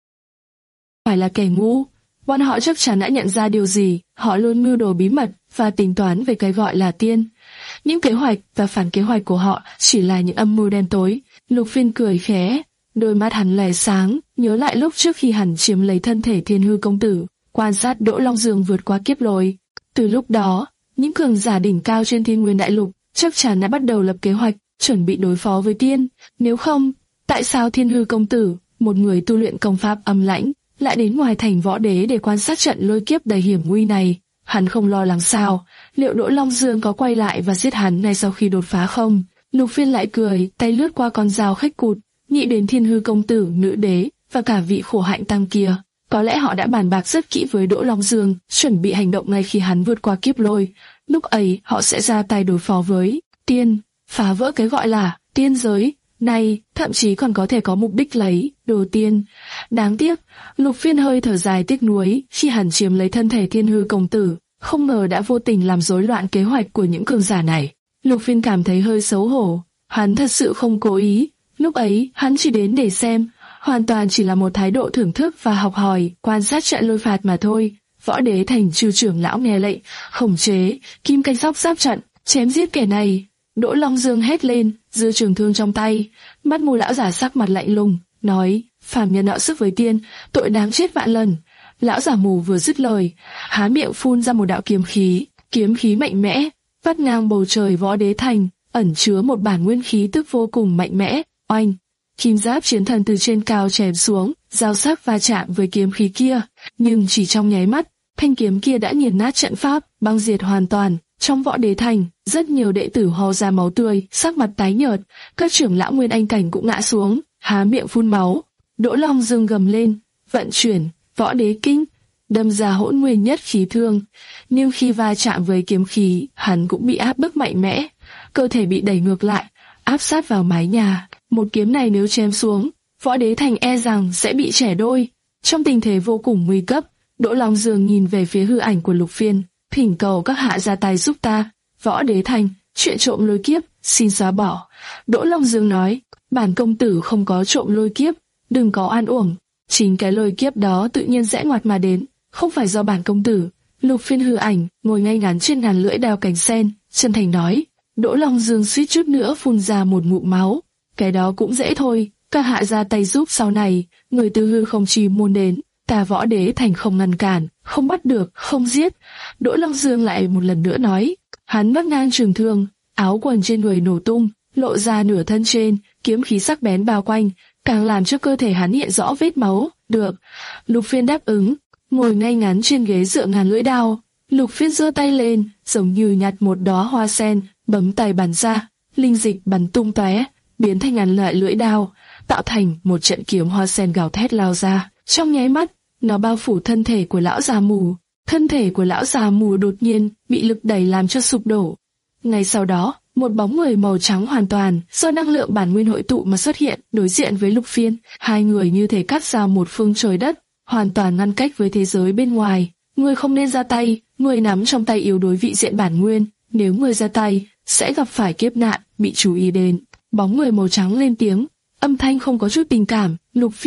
Phải là kẻ ngu. Bọn họ chắc chắn đã nhận ra điều gì. Họ luôn mưu đồ bí mật và tính toán về cái gọi là tiên. Những kế hoạch và phản kế hoạch của họ chỉ là những âm mưu đen tối. Lục Phiên cười khẽ, đôi mắt hắn lóe sáng, nhớ lại lúc trước khi hắn chiếm lấy thân thể Thiên Hư công tử, quan sát Đỗ Long Dương vượt qua kiếp lôi. Từ lúc đó, những cường giả đỉnh cao trên Thiên Nguyên Đại Lục chắc chắn đã bắt đầu lập kế hoạch, chuẩn bị đối phó với tiên. Nếu không, tại sao Thiên Hư công tử, một người tu luyện công pháp âm lãnh, lại đến ngoài thành Võ Đế để quan sát trận lôi kiếp đầy hiểm nguy này? Hắn không lo lắng sao? Liệu Đỗ Long Dương có quay lại và giết hắn ngay sau khi đột phá không? Lục Phiên lại cười, tay lướt qua con dao khách cụt, nghĩ đến Thiên Hư công tử, nữ đế và cả vị khổ hạnh tăng kia. Có lẽ họ đã bàn bạc rất kỹ với Đỗ Long Dương, chuẩn bị hành động ngay khi hắn vượt qua kiếp lôi. Lúc ấy họ sẽ ra tay đối phó với tiên, phá vỡ cái gọi là tiên giới này, thậm chí còn có thể có mục đích lấy đồ tiên. Đáng tiếc, Lục Phiên hơi thở dài tiếc nuối khi hắn chiếm lấy thân thể Thiên Hư công tử, không ngờ đã vô tình làm rối loạn kế hoạch của những cường giả này. Lục Phiên cảm thấy hơi xấu hổ, hắn thật sự không cố ý, lúc ấy hắn chỉ đến để xem, hoàn toàn chỉ là một thái độ thưởng thức và học hỏi, quan sát trận lôi phạt mà thôi. Võ Đế Thành Trư trưởng lão nghe lệnh, khống chế kim canh sóc giáp trận, chém giết kẻ này. Đỗ Long Dương hét lên, giơ trường thương trong tay. Mắt mù lão giả sắc mặt lạnh lùng, nói: phàm nhân nợ sức với tiên, tội đáng chết vạn lần. Lão giả mù vừa dứt lời, há miệng phun ra một đạo kiếm khí, kiếm khí mạnh mẽ, vắt ngang bầu trời Võ Đế Thành, ẩn chứa một bản nguyên khí tức vô cùng mạnh mẽ. Oanh! Kim giáp chiến thần từ trên cao chém xuống, giao sắc va chạm với kiếm khí kia, nhưng chỉ trong nháy mắt, thanh kiếm kia đã nghiền nát trận pháp, băng diệt hoàn toàn. Trong Võ Đế Thành, rất nhiều đệ tử ho ra máu tươi, sắc mặt tái nhợt, các trưởng lão Nguyên Anh cảnh cũng ngã xuống, há miệng phun máu. Đỗ Long Dương gầm lên, vận chuyển Võ Đế Kinh, đâm ra hỗn nguyên nhất khí thương, nhưng khi va chạm với kiếm khí, hắn cũng bị áp bức mạnh mẽ, cơ thể bị đẩy ngược lại, áp sát vào mái nhà. Một kiếm này nếu chém xuống, Võ Đế Thành e rằng sẽ bị chẻ đôi. Trong tình thế vô cùng nguy cấp, Đỗ Long Dương nhìn về phía hư ảnh của Lục Phiên, thỉnh cầu các hạ ra tay giúp ta. Võ Đế Thành, chuyện trộm lôi kiếp, xin xóa bỏ. Đỗ Long Dương nói, bản công tử không có trộm lôi kiếp, đừng có oan uổng. Chính cái lôi kiếp đó tự nhiên rẽ ngoặt mà đến, không phải do bản công tử. Lục Phiên hư ảnh, ngồi ngay ngắn trên ngàn lưỡi đao cánh sen, chân thành nói. Đỗ Long Dương suýt chút nữa phun ra một ngụm máu. Cái đó cũng dễ thôi, các hạ ra tay giúp sau này, người từ hư không chi môn đến, ta Võ Đế Thành không ngăn cản, không bắt được, không giết. Đỗ Long Dương lại một lần nữa nói, hắn vác ngang trường thương, áo quần trên người nổ tung, lộ ra nửa thân trên, kiếm khí sắc bén bao quanh, càng làm cho cơ thể hắn hiện rõ vết máu. Được, Lục Phiên đáp ứng, ngồi ngay ngắn trên ghế dựa ngàn lưỡi đao. Lục Phiên giơ tay lên, giống như nhặt một đóa hoa sen, bấm tay bắn ra, linh dịch bắn tung tóe, biến thành ngàn loại lưỡi đao, tạo thành một trận kiếm hoa sen gào thét lao ra. Trong nháy mắt, nó bao phủ thân thể của lão già mù. Thân thể của lão già mù đột nhiên bị lực đẩy làm cho sụp đổ. Ngay sau đó, một bóng người màu trắng hoàn toàn do năng lượng bản nguyên hội tụ mà xuất hiện đối diện với Lục Phiên. Hai người như thể cắt ra một phương trời đất, hoàn toàn ngăn cách với thế giới bên ngoài. Người không nên ra tay, người nắm trong tay yếu đối vị diện bản nguyên. Nếu người ra tay, sẽ gặp phải kiếp nạn, bị chú ý đến. Bóng người màu trắng lên tiếng, âm thanh không có chút tình cảm. Lục Phiên,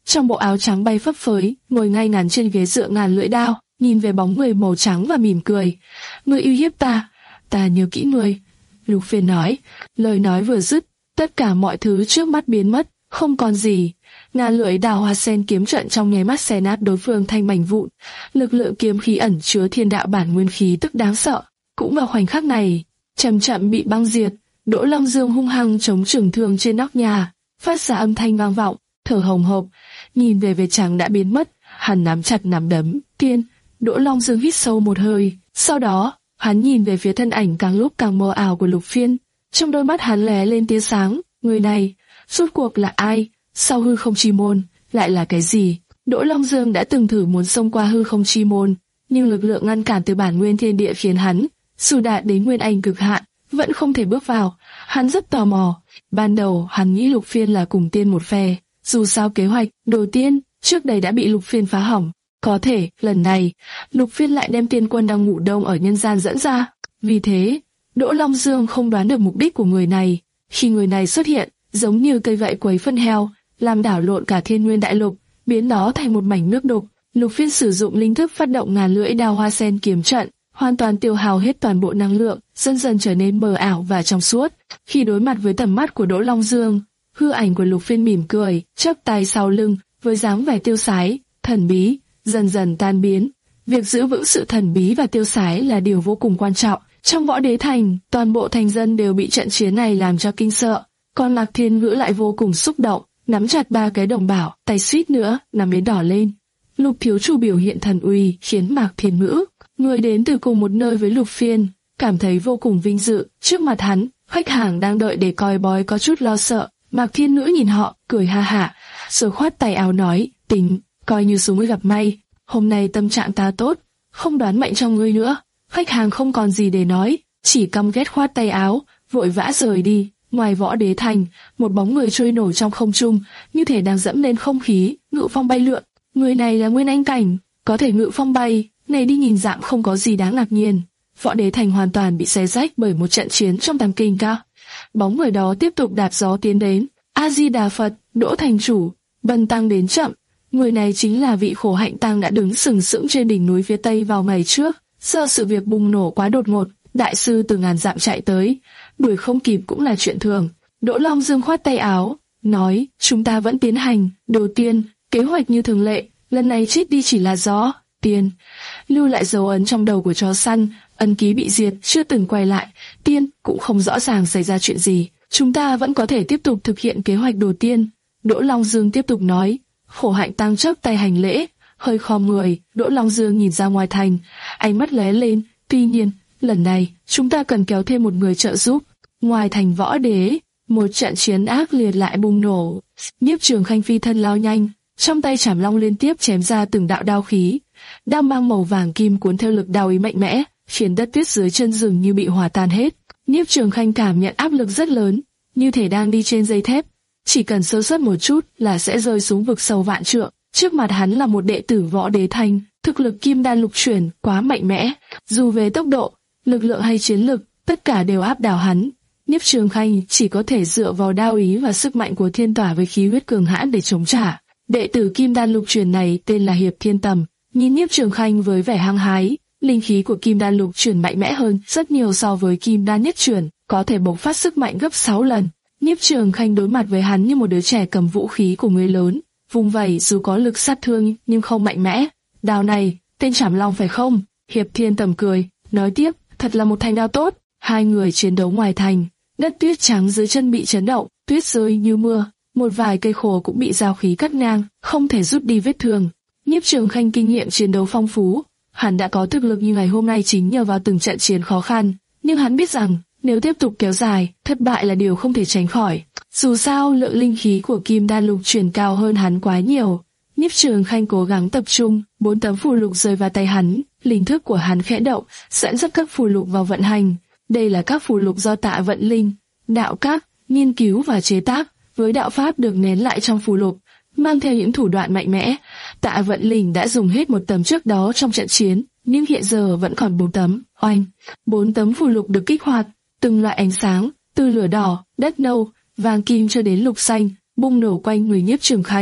trong bộ áo trắng bay phấp phới, ngồi ngay ngắn trên ghế dựa ngàn lưỡi đao, nhìn về bóng người màu trắng và mỉm cười. Ngươi uy hiếp ta, ta nhớ kỹ ngươi. Lục Phiên nói, lời nói vừa dứt, tất cả mọi thứ trước mắt biến mất, không còn gì. Ngàn lưỡi đao hoa sen kiếm trận trong nháy mắt xé nát đối phương thành mảnh vụn. Lực lượng kiếm khí ẩn chứa thiên đạo bản nguyên khí tức đáng sợ. Cũng vào khoảnh khắc này, chậm chậm bị băng diệt. Đỗ Long Dương hung hăng chống trường thương trên nóc nhà, phát ra âm thanh vang vọng, thở hồng hộc, nhìn về về chàng đã biến mất. Hắn nắm chặt nắm đấm. Tiên. Đỗ Long Dương hít sâu một hơi, sau đó hắn nhìn về phía thân ảnh càng lúc càng mơ ảo của Lục Phiên. Trong đôi mắt hắn lóe lên tia sáng. Người này, rốt cuộc là ai? Sau hư không chi môn, lại là cái gì? Đỗ Long Dương đã từng thử muốn xông qua hư không chi môn, nhưng lực lượng ngăn cản từ bản nguyên thiên địa khiến hắn, dù đạt đến nguyên anh cực hạn, vẫn không thể bước vào. Hắn rất tò mò. Ban đầu hắn nghĩ Lục Phiên là cùng Tiên một phe, dù sao kế hoạch Đồ Tiên trước đây đã bị Lục Phiên phá hỏng. Có thể lần này Lục Phiên lại đem tiên quân đang ngủ đông ở nhân gian dẫn ra. Vì thế Đỗ Long Dương không đoán được mục đích của người này. Khi người này xuất hiện, giống như cây gậy quấy phân heo, làm đảo lộn cả thiên nguyên đại lục, biến nó thành một mảnh nước đục. Lục Phiên sử dụng linh thức phát động ngàn lưỡi đao hoa sen kiếm trận, hoàn toàn tiêu hao hết toàn bộ năng lượng, dần dần trở nên mờ ảo và trong suốt. Khi đối mặt với tầm mắt của Đỗ Long Dương, hư ảnh của Lục Phiên mỉm cười, chắp tay sau lưng, với dáng vẻ tiêu sái, thần bí, dần dần tan biến. Việc giữ vững sự thần bí và tiêu sái là điều vô cùng quan trọng. Trong Võ Đế Thành, toàn bộ thành dân đều bị trận chiến này làm cho kinh sợ. Còn Mạc Thiên Ngữ lại vô cùng xúc động, nắm chặt ba cái đồng bảo, tay suýt nữa nắm đến đỏ lên. Lục thiếu chủ biểu hiện thần uy khiến Mạc Thiên Ngữ, người đến từ cùng một nơi với Lục Phiên, cảm thấy vô cùng vinh dự. Trước mặt hắn, khách hàng đang đợi để coi bói có chút lo sợ. Mạc Thiên Ngữ nhìn họ, cười ha hả, rồi khoát tay áo nói, tính, coi như số ngươi gặp may. Hôm nay tâm trạng ta tốt, không đoán mệnh trong ngươi nữa. Khách hàng không còn gì để nói, chỉ căm ghét khoát tay áo, vội vã rời đi. Ngoài Võ Đế Thành, một bóng người trôi nổi trong không trung, như thể đang dẫm lên không khí, ngự phong bay lượn. Người này là Nguyên Anh cảnh, có thể ngự phong bay, này đi nhìn dạng không có gì đáng ngạc nhiên. Võ Đế Thành hoàn toàn bị xé rách bởi một trận chiến trong Tam Kinh ca. Bóng người đó tiếp tục đạp gió tiến đến. A Di Đà Phật, Đỗ thành chủ. Bần tăng đến chậm. Người này chính là vị Khổ Hạnh tăng đã đứng sừng sững trên đỉnh núi phía tây vào ngày trước. Do sự việc bùng nổ quá đột ngột, đại sư từ ngàn dặm chạy tới, đuổi không kịp cũng là chuyện thường. Đỗ Long Dương khoát tay áo, nói, chúng ta vẫn tiến hành. Đầu tiên, kế hoạch như thường lệ, lần này chết đi chỉ là gió. Tiên, lưu lại dấu ấn trong đầu của chó săn, ấn ký bị diệt, chưa từng quay lại. Tiên, cũng không rõ ràng xảy ra chuyện gì. Chúng ta vẫn có thể tiếp tục thực hiện kế hoạch đầu tiên. Đỗ Long Dương tiếp tục nói. Khổ Hạnh tăng chắp tay hành lễ, hơi khom người. Đỗ Long Dương nhìn ra ngoài thành, ánh mắt lóe lên. Tuy nhiên, lần này chúng ta cần kéo thêm một người trợ giúp. Ngoài thành Võ Đế, một trận chiến ác liệt lại bùng nổ. Nhiếp Trường Khanh phi thân lao nhanh, trong tay chảm long liên tiếp chém ra từng đạo đao khí, đao mang màu vàng kim cuốn theo lực đao ý mạnh mẽ, khiến đất tuyết dưới chân rừng như bị hòa tan hết. Nhiếp Trường Khanh cảm nhận áp lực rất lớn, như thể đang đi trên dây thép, chỉ cần sơ suất một chút là sẽ rơi xuống vực sâu vạn trượng. Trước mặt hắn là một đệ tử Võ Đế Thành, thực lực kim đan lục chuyển quá mạnh mẽ, dù về tốc độ, lực lượng hay chiến lực, tất cả đều áp đảo hắn. Nhiếp Trường Khanh chỉ có thể dựa vào đao ý và sức mạnh của thiên tỏa với khí huyết cường hãn để chống trả. Đệ tử kim đan lục chuyển này tên là Hiệp Thiên Tầm, nhìn Nhiếp Trường Khanh với vẻ hăng hái. Linh khí của kim đan lục chuyển mạnh mẽ hơn rất nhiều so với kim đan nhất chuyển, có thể bộc phát sức mạnh gấp sáu lần. Nhiếp Trường Khanh đối mặt với hắn như một đứa trẻ cầm vũ khí của người lớn, vung vẩy dù có lực sát thương nhưng không mạnh mẽ. Đao này, tên Trảm Long phải không? Hiệp Thiên Tầm cười, nói tiếp, thật là một thanh đao tốt. Hai người chiến đấu ngoài thành, đất tuyết trắng dưới chân bị chấn động, tuyết rơi như mưa, một vài cây khô cũng bị dao khí cắt ngang, không thể rút đi vết thương. Nhiếp Trường Khanh kinh nghiệm chiến đấu phong phú, hắn đã có thực lực như ngày hôm nay chính nhờ vào từng trận chiến khó khăn, nhưng hắn biết rằng nếu tiếp tục kéo dài, thất bại là điều không thể tránh khỏi. Dù sao, lượng linh khí của kim đan lục chuyển cao hơn hắn quá nhiều. Nhiếp Trường Khanh cố gắng tập trung, bốn tấm phù lục rơi vào tay hắn, linh thức của hắn khẽ động, dẫn dắt các phù lục vào vận hành. Đây là các phù lục do Tạ Vận Linh, đạo các, nghiên cứu và chế tác, với đạo pháp được nén lại trong phù lục, mang theo những thủ đoạn mạnh mẽ. Tạ Vận Linh đã dùng hết một tấm trước đó trong trận chiến, nhưng hiện giờ vẫn còn bốn tấm. Oanh, bốn tấm phù lục được kích hoạt, từng loại ánh sáng, từ lửa đỏ, đất nâu, vàng kim cho đến lục xanh, bùng nổ quanh người Nhiếp Trường Khanh.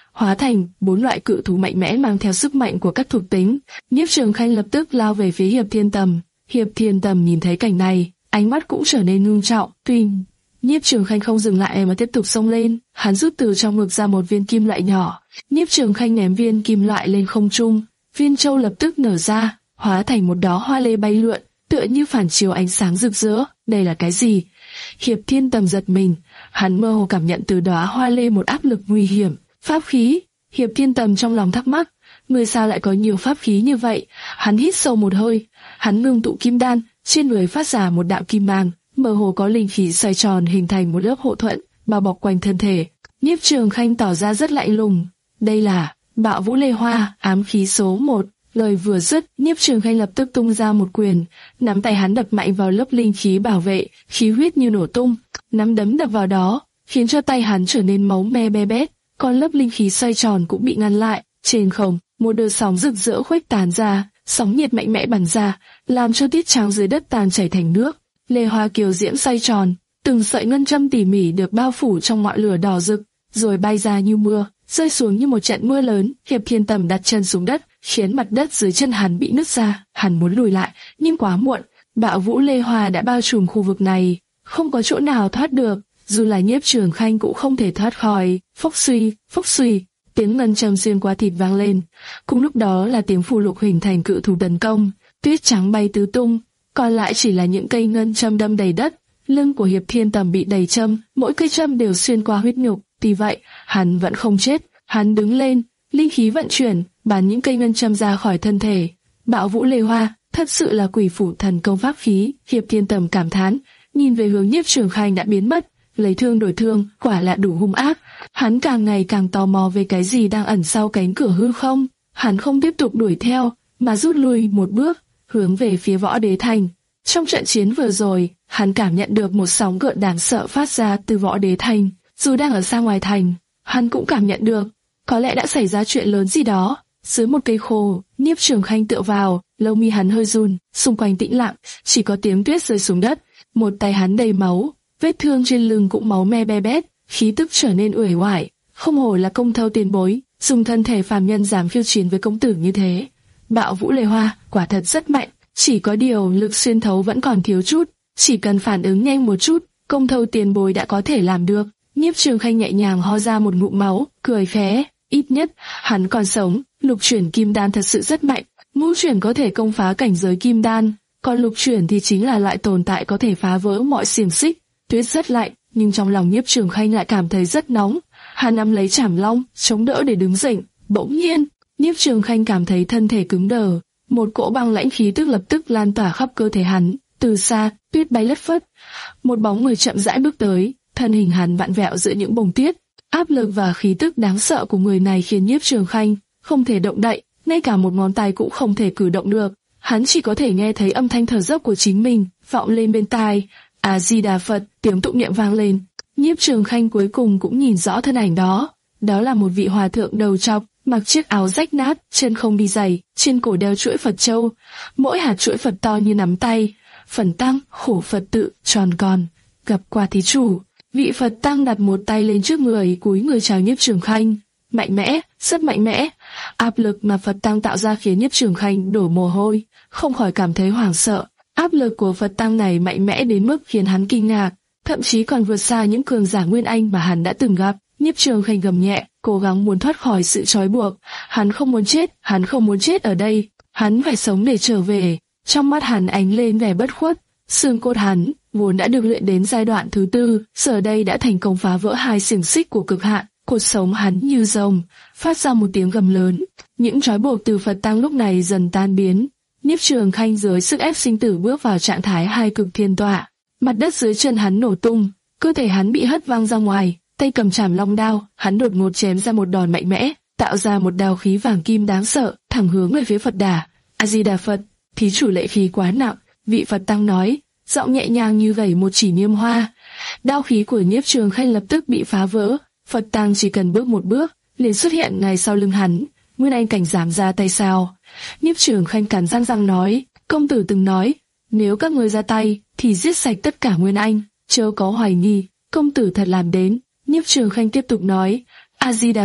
hóa thành bốn loại cự thú mạnh mẽ mang theo sức mạnh của các thuộc tính. Nhiếp Trường Khanh lập tức lao về phía Hiệp Thiên Tầm. Hiệp Thiên Tầm nhìn thấy cảnh này, ánh mắt cũng trở nên ngưng trọng. Tuy Nhiếp Trường Khanh không dừng lại mà tiếp tục xông lên, hắn rút từ trong ngực ra một viên kim loại nhỏ. Nhiếp Trường Khanh ném viên kim loại lên không trung, viên châu lập tức nở ra, hóa thành một đóa hoa lê bay lượn, tựa như phản chiếu ánh sáng rực rỡ. Đây là cái gì? Hiệp Thiên Tầm giật mình, hắn mơ hồ cảm nhận từ đóa hoa lê một áp lực nguy hiểm. Pháp khí? Hiệp Thiên Tầm trong lòng thắc mắc, người sao lại có nhiều pháp khí như vậy? Hắn hít sâu một hơi, hắn ngưng tụ kim đan, trên người phát ra một đạo kim mang, mơ hồ có linh khí xoay tròn hình thành một lớp hộ thuẫn, bao bọc quanh thân thể. Nhiếp Trường Khanh tỏ ra rất lạnh lùng. Đây là Bạo Vũ Lê Hoa, ám khí số một. Lời vừa dứt, Nhiếp Trường Khanh lập tức tung ra một quyền, nắm tay hắn đập mạnh vào lớp linh khí bảo vệ, khí huyết như nổ tung, nắm đấm đập vào đó, khiến cho tay hắn trở nên máu me be bét. Còn lớp linh khí xoay tròn cũng bị ngăn lại. Trên không, một đợt sóng rực rỡ khuếch tán ra, sóng nhiệt mạnh mẽ bắn ra, làm cho tiết trắng dưới đất tan chảy thành nước. Lê Hoa kiều diễm xoay tròn, từng sợi ngân châm tỉ mỉ được bao phủ trong ngọn lửa đỏ rực, rồi bay ra như mưa, rơi xuống như một trận mưa lớn. Hiệp Thiên Tầm đặt chân xuống đất, khiến mặt đất dưới chân hắn bị nứt ra. Hắn muốn lùi lại, nhưng quá muộn. Bạo Vũ Lê Hoa đã bao trùm khu vực này, không có chỗ nào thoát được. Dù là Nhiếp Trường Khanh cũng không thể thoát khỏi. Phốc suy, phốc suy, tiếng ngân châm xuyên qua thịt vang lên. Cùng lúc đó là tiếng phù lục hình thành cự thú tấn công, tuyết trắng bay tứ tung, còn lại chỉ là những cây ngân châm đâm đầy đất. Lưng của Hiệp Thiên Tầm bị đầy châm, mỗi cây châm đều xuyên qua huyết nhục. Tuy vậy, hắn vẫn không chết. Hắn đứng lên, linh khí vận chuyển, bắn những cây ngân châm ra khỏi thân thể. Bạo Vũ Lê Hoa, thật sự là quỷ phủ thần công pháp khí. Hiệp Thiên Tầm cảm thán, nhìn về hướng Nhiếp Trường Khanh đã biến mất. Lấy thương đổi thương, quả là đủ hung ác. Hắn càng ngày càng tò mò về cái gì đang ẩn sau cánh cửa hư không. Hắn không tiếp tục đuổi theo, mà rút lui một bước, hướng về phía Võ Đế Thành. Trong trận chiến vừa rồi, hắn cảm nhận được một sóng gợn đáng sợ phát ra từ Võ Đế Thành. Dù đang ở xa ngoài thành, hắn cũng cảm nhận được, có lẽ đã xảy ra chuyện lớn gì đó. Dưới một cây khô, Nhiếp Trường Khanh tựa vào, lông mi hắn hơi run, xung quanh tĩnh lặng, chỉ có tiếng tuyết rơi xuống đất. Một tay hắn đầy máu, vết thương trên lưng cũng máu me be bét, khí tức trở nên uể oải. Không hổ là Công Thâu tiền bối, dùng thân thể phàm nhân dám khiêu chiến với công tử như thế. Bạo Vũ Lê Hoa quả thật rất mạnh, chỉ có điều lực xuyên thấu vẫn còn thiếu chút, chỉ cần phản ứng nhanh một chút, Công Thâu tiền bối đã có thể làm được. Nhiếp Trường Khanh nhẹ nhàng ho ra một ngụm máu, cười khẽ, ít nhất hắn còn sống. Lục chuyển kim đan thật sự rất mạnh, ngũ chuyển có thể công phá cảnh giới kim đan, còn lục chuyển thì chính là loại tồn tại có thể phá vỡ mọi xiềng xích. Tuyết rất lạnh, nhưng trong lòng Nhiếp Trường Khanh lại cảm thấy rất nóng. Hắn nắm lấy chảm long, chống đỡ để đứng dậy. Bỗng nhiên, Nhiếp Trường Khanh cảm thấy thân thể cứng đờ, một cỗ băng lãnh khí tức lập tức lan tỏa khắp cơ thể hắn. Từ xa, tuyết bay lất phất, một bóng người chậm rãi bước tới, thân hình hắn vặn vẹo giữa những bông tuyết. Áp lực và khí tức đáng sợ của người này khiến Nhiếp Trường Khanh không thể động đậy, ngay cả một ngón tay cũng không thể cử động được. Hắn chỉ có thể nghe thấy âm thanh thở dốc của chính mình vọng lên bên tai. A Di Đà Phật, tiếng tụng niệm vang lên. Nhiếp Trường Khanh cuối cùng cũng nhìn rõ thân ảnh đó. Đó là một vị hòa thượng đầu trọc, mặc chiếc áo rách nát, chân không đi giày, trên cổ đeo chuỗi Phật châu, mỗi hạt chuỗi Phật to như nắm tay. Phần tăng, khổ Phật tự, tròn con. Gặp qua thí chủ. Vị Phật tăng đặt một tay lên trước người, cúi người chào Nhiếp Trường Khanh. Mạnh mẽ, rất mạnh mẽ. Áp lực mà Phật tăng tạo ra khiến Nhiếp Trường Khanh đổ mồ hôi, không khỏi cảm thấy hoảng sợ. Áp lực của Phật tăng này mạnh mẽ đến mức khiến hắn kinh ngạc, thậm chí còn vượt xa những cường giả Nguyên Anh mà hắn đã từng gặp. Nhiếp Trường Khanh gầm nhẹ, cố gắng muốn thoát khỏi sự trói buộc. Hắn không muốn chết, hắn không muốn chết ở đây. Hắn phải sống để trở về. Trong mắt hắn ánh lên vẻ bất khuất. Xương cốt hắn vốn đã được luyện đến giai đoạn thứ tư, giờ đây đã thành công phá vỡ hai xiềng xích của cực hạn. Cột sống hắn như rồng, phát ra một tiếng gầm lớn. Những trói buộc từ Phật tăng lúc này dần tan biến. Nhiếp Trường Khanh dưới sức ép sinh tử bước vào trạng thái hai cực thiên tọa. Mặt đất dưới chân hắn nổ tung, cơ thể hắn bị hất văng ra ngoài. Tay cầm chảm long đao, hắn đột ngột chém ra một đòn mạnh mẽ, tạo ra một đao khí vàng kim đáng sợ, thẳng hướng về phía Phật Đà. A Di Đà Phật, thí chủ lệ khí quá nặng. Vị Phật tăng nói, giọng nhẹ nhàng như gảy một chỉ niêm hoa. Đao khí của Nhiếp Trường Khanh lập tức bị phá vỡ. Phật tăng chỉ cần bước một bước, liền xuất hiện ngay sau lưng hắn. Nguyên Anh cảnh dám ra tay sao? Nhiếp Trường Khanh cắn răng răng nói, công tử từng nói, nếu các ngươi ra tay, thì giết sạch tất cả Nguyên Anh, chớ có hoài nghi, công tử thật làm đến. Nhiếp Trường Khanh tiếp tục nói, A Di Đà Phật,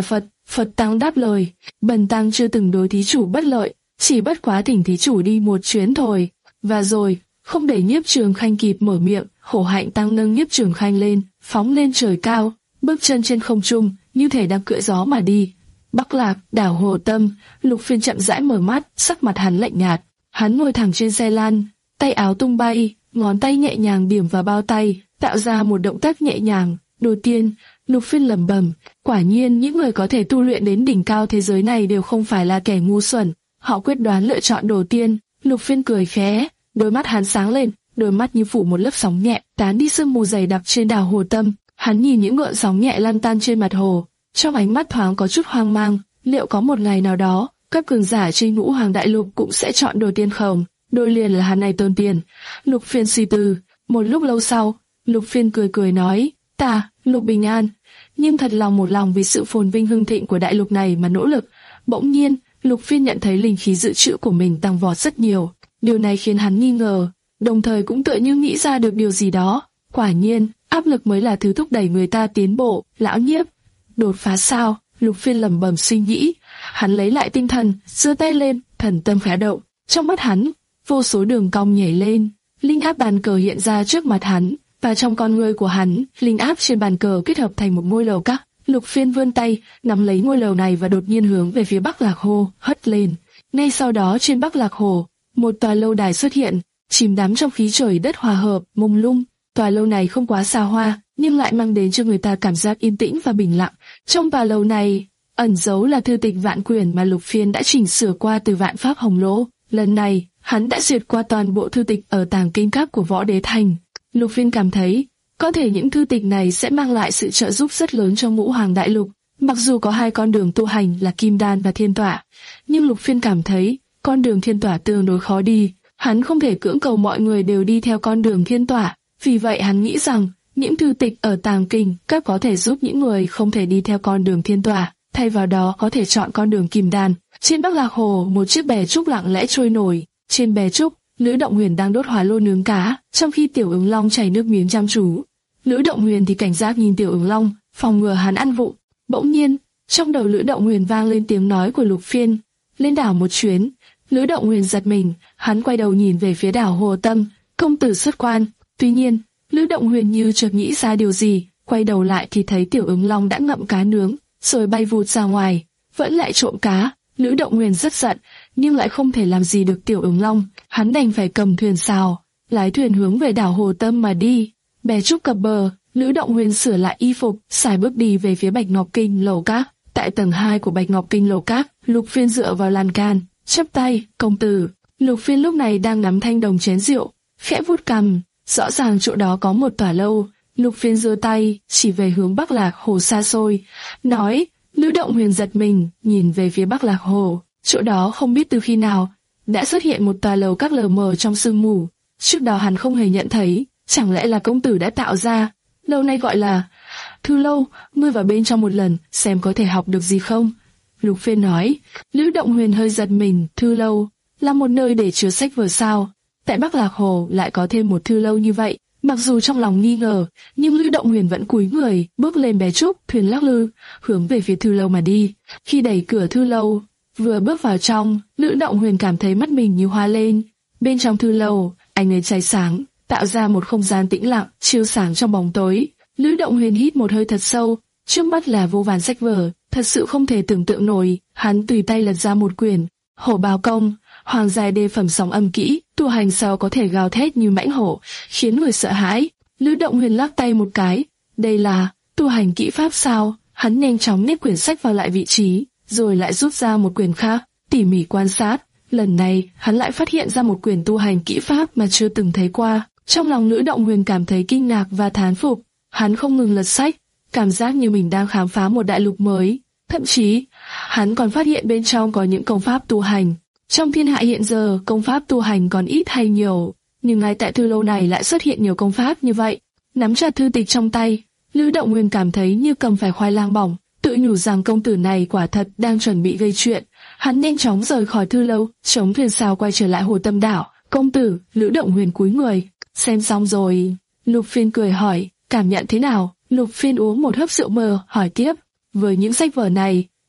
Phật Tăng đáp lời, bần tăng chưa từng đối thí chủ bất lợi, chỉ bất quá thỉnh thí chủ đi một chuyến thôi. Và rồi, không để Nhiếp Trường Khanh kịp mở miệng, Hổ Hạnh Tăng nâng Nhiếp Trường Khanh lên, phóng lên trời cao, bước chân trên không trung, như thể đang cưỡi gió mà đi. Bắc Lạc, đảo Hồ Tâm, Lục Phiên chậm rãi mở mắt, sắc mặt hắn lạnh nhạt. Hắn ngồi thẳng trên xe lan, tay áo tung bay, ngón tay nhẹ nhàng điểm vào bao tay, tạo ra một động tác nhẹ nhàng. Đầu tiên, Lục Phiên lẩm bẩm, quả nhiên những người có thể tu luyện đến đỉnh cao thế giới này đều không phải là kẻ ngu xuẩn. Họ quyết đoán lựa chọn đầu tiên. Lục Phiên cười khẽ, đôi mắt hắn sáng lên, đôi mắt như phủ một lớp sóng nhẹ, tán đi sương mù dày đặc trên đảo Hồ Tâm. Hắn nhìn những gợn sóng nhẹ lan tan trên mặt hồ, trong ánh mắt thoáng có chút hoang mang. Liệu có một ngày nào đó, các cường giả trên Ngũ Hoàng Đại Lục cũng sẽ chọn đồ tiên không? Đôi liền là hắn này tôn tiền. Lục Phiên suy tư, một lúc lâu sau, Lục Phiên cười cười nói, ta, Lục Bình An, nhưng thật lòng một lòng vì sự phồn vinh hưng thịnh của đại lục này mà nỗ lực. Bỗng nhiên, Lục Phiên nhận thấy linh khí dự trữ của mình tăng vọt rất nhiều. Điều này khiến hắn nghi ngờ, đồng thời cũng tựa như nghĩ ra được điều gì đó. Quả nhiên, áp lực mới là thứ thúc đẩy người ta tiến bộ. Lão Nhiếp, đột phá sao? Lục Phiên lẩm bẩm suy nghĩ. Hắn lấy lại tinh thần, giơ tay lên, thần tâm khẽ động. Trong mắt hắn, vô số đường cong nhảy lên, linh áp bàn cờ hiện ra trước mặt hắn, và trong con ngươi của hắn, linh áp trên bàn cờ kết hợp thành một ngôi lầu các. Lục Phiên vươn tay, nắm lấy ngôi lầu này và đột nhiên hướng về phía Bắc Lạc Hồ, hất lên. Ngay sau đó trên Bắc Lạc Hồ, một tòa lâu đài xuất hiện, chìm đắm trong khí trời đất hòa hợp, mông lung. Tòa lâu này không quá xa hoa, nhưng lại mang đến cho người ta cảm giác yên tĩnh và bình lặng. Trong tòa lâu này, ẩn giấu là thư tịch vạn quyển mà Lục Phiên đã chỉnh sửa qua từ Vạn Pháp Hồng Lỗ. Lần này, hắn đã duyệt qua toàn bộ thư tịch ở tàng kinh các của Võ Đế Thành. Lục Phiên cảm thấy, có thể những thư tịch này sẽ mang lại sự trợ giúp rất lớn cho Ngũ Hoàng Đại Lục. Mặc dù có hai con đường tu hành là Kim Đan và Thiên Tỏa, nhưng Lục Phiên cảm thấy con đường Thiên Tỏa tương đối khó đi. Hắn không thể cưỡng cầu mọi người đều đi theo con đường Thiên Tỏa. Vì vậy hắn nghĩ rằng những thư tịch ở tàng kinh các có thể giúp những người không thể đi theo con đường Thiên Tỏa, thay vào đó có thể chọn con đường Kim Đan. Trên Bắc Lạc Hồ, một chiếc bè trúc lặng lẽ trôi nổi. Trên bè trúc, Lữ Động Huyền đang đốt hỏa lô nướng cá, trong khi Tiểu Ứng Long chảy nước miếng chăm chú. Lữ Động Huyền thì cảnh giác nhìn Tiểu Ứng Long, phòng ngừa hắn ăn vụng. Bỗng nhiên, trong đầu Lữ Động Huyền vang lên tiếng nói của Lục Phiên, lên đảo một chuyến. Lữ Động Huyền giật mình, hắn quay đầu nhìn về phía đảo Hồ Tâm, công tử xuất quan. Tuy nhiên, Lữ Động Huyền như chợt nghĩ ra điều gì, quay đầu lại thì thấy Tiểu Ứng Long đã ngậm cá nướng, rồi bay vụt ra ngoài, vẫn lại trộm cá. Lữ Động Huyền rất giận, nhưng lại không thể làm gì được Tiểu Ứng Long, hắn đành phải cầm thuyền sào, lái thuyền hướng về đảo Hồ Tâm mà đi. Bè trúc cập bờ, Lữ Động Huyền sửa lại y phục, xài bước đi về phía Bạch Ngọc Kinh lầu các. Tại tầng hai của Bạch Ngọc Kinh lầu các, Lục Phiên dựa vào lan can, chắp tay, công tử. Lục Phiên lúc này đang nắm thanh đồng chén rượu, khẽ vuốt cằm, rõ ràng chỗ đó có một tòa lâu. Lục Phiên giơ tay, chỉ về hướng Bắc Lạc Hồ xa xôi, nói. Lữ Động Huyền giật mình, nhìn về phía Bắc Lạc Hồ, chỗ đó không biết từ khi nào đã xuất hiện một tòa lầu các lờ mờ trong sương mù. Trước đó hắn không hề nhận thấy, chẳng lẽ là công tử đã tạo ra? Lâu nay gọi là Thư Lâu, ngươi vào bên trong một lần, xem có thể học được gì không? Lục Phiên nói. Lữ Động Huyền hơi giật mình, Thư Lâu là một nơi để chứa sách vở sao? Tại Bắc Lạc Hồ lại có thêm một thư lâu như vậy. Mặc dù trong lòng nghi ngờ, nhưng Lữ Động Huyền vẫn cúi người, bước lên bè trúc, thuyền lắc lư, hướng về phía thư lâu mà đi. Khi đẩy cửa thư lâu, vừa bước vào trong, Lữ Động Huyền cảm thấy mắt mình như hoa lên. Bên trong thư lâu, ánh nến cháy sáng, tạo ra một không gian tĩnh lặng, chiếu sáng trong bóng tối. Lữ Động Huyền hít một hơi thật sâu, trước mắt là vô vàn sách vở, thật sự không thể tưởng tượng nổi. Hắn tùy tay lật ra một quyển, Hổ Bào Công, Hoàng giai đê phẩm sóng âm kỹ, tu hành sau có thể gào thét như mãnh hổ, khiến người sợ hãi. Lữ Động Huyền lắc tay một cái, đây là tu hành kỹ pháp sao? Hắn nhanh chóng nếp quyển sách vào lại vị trí, rồi lại rút ra một quyển khác, tỉ mỉ quan sát. Lần này, hắn lại phát hiện ra một quyển tu hành kỹ pháp mà chưa từng thấy qua. Trong lòng Lữ Động Huyền cảm thấy kinh ngạc và thán phục. Hắn không ngừng lật sách, cảm giác như mình đang khám phá một đại lục mới. Thậm chí, hắn còn phát hiện bên trong có những công pháp tu hành. Trong thiên hạ hiện giờ, công pháp tu hành còn ít hay nhiều, nhưng ngay tại thư lâu này lại xuất hiện nhiều công pháp như vậy. Nắm chặt thư tịch trong tay, Lữ Động Huyền cảm thấy như cầm phải khoai lang bỏng, tự nhủ rằng công tử này quả thật đang chuẩn bị gây chuyện. Hắn nhanh chóng rời khỏi thư lâu, chống thuyền sào quay trở lại Hồ Tâm đảo. Công tử, Lữ Động Huyền cúi người, xem xong rồi. Lục Phiên cười hỏi, cảm nhận thế nào? Lục Phiên uống một hớp rượu mờ, hỏi tiếp, với những sách vở này,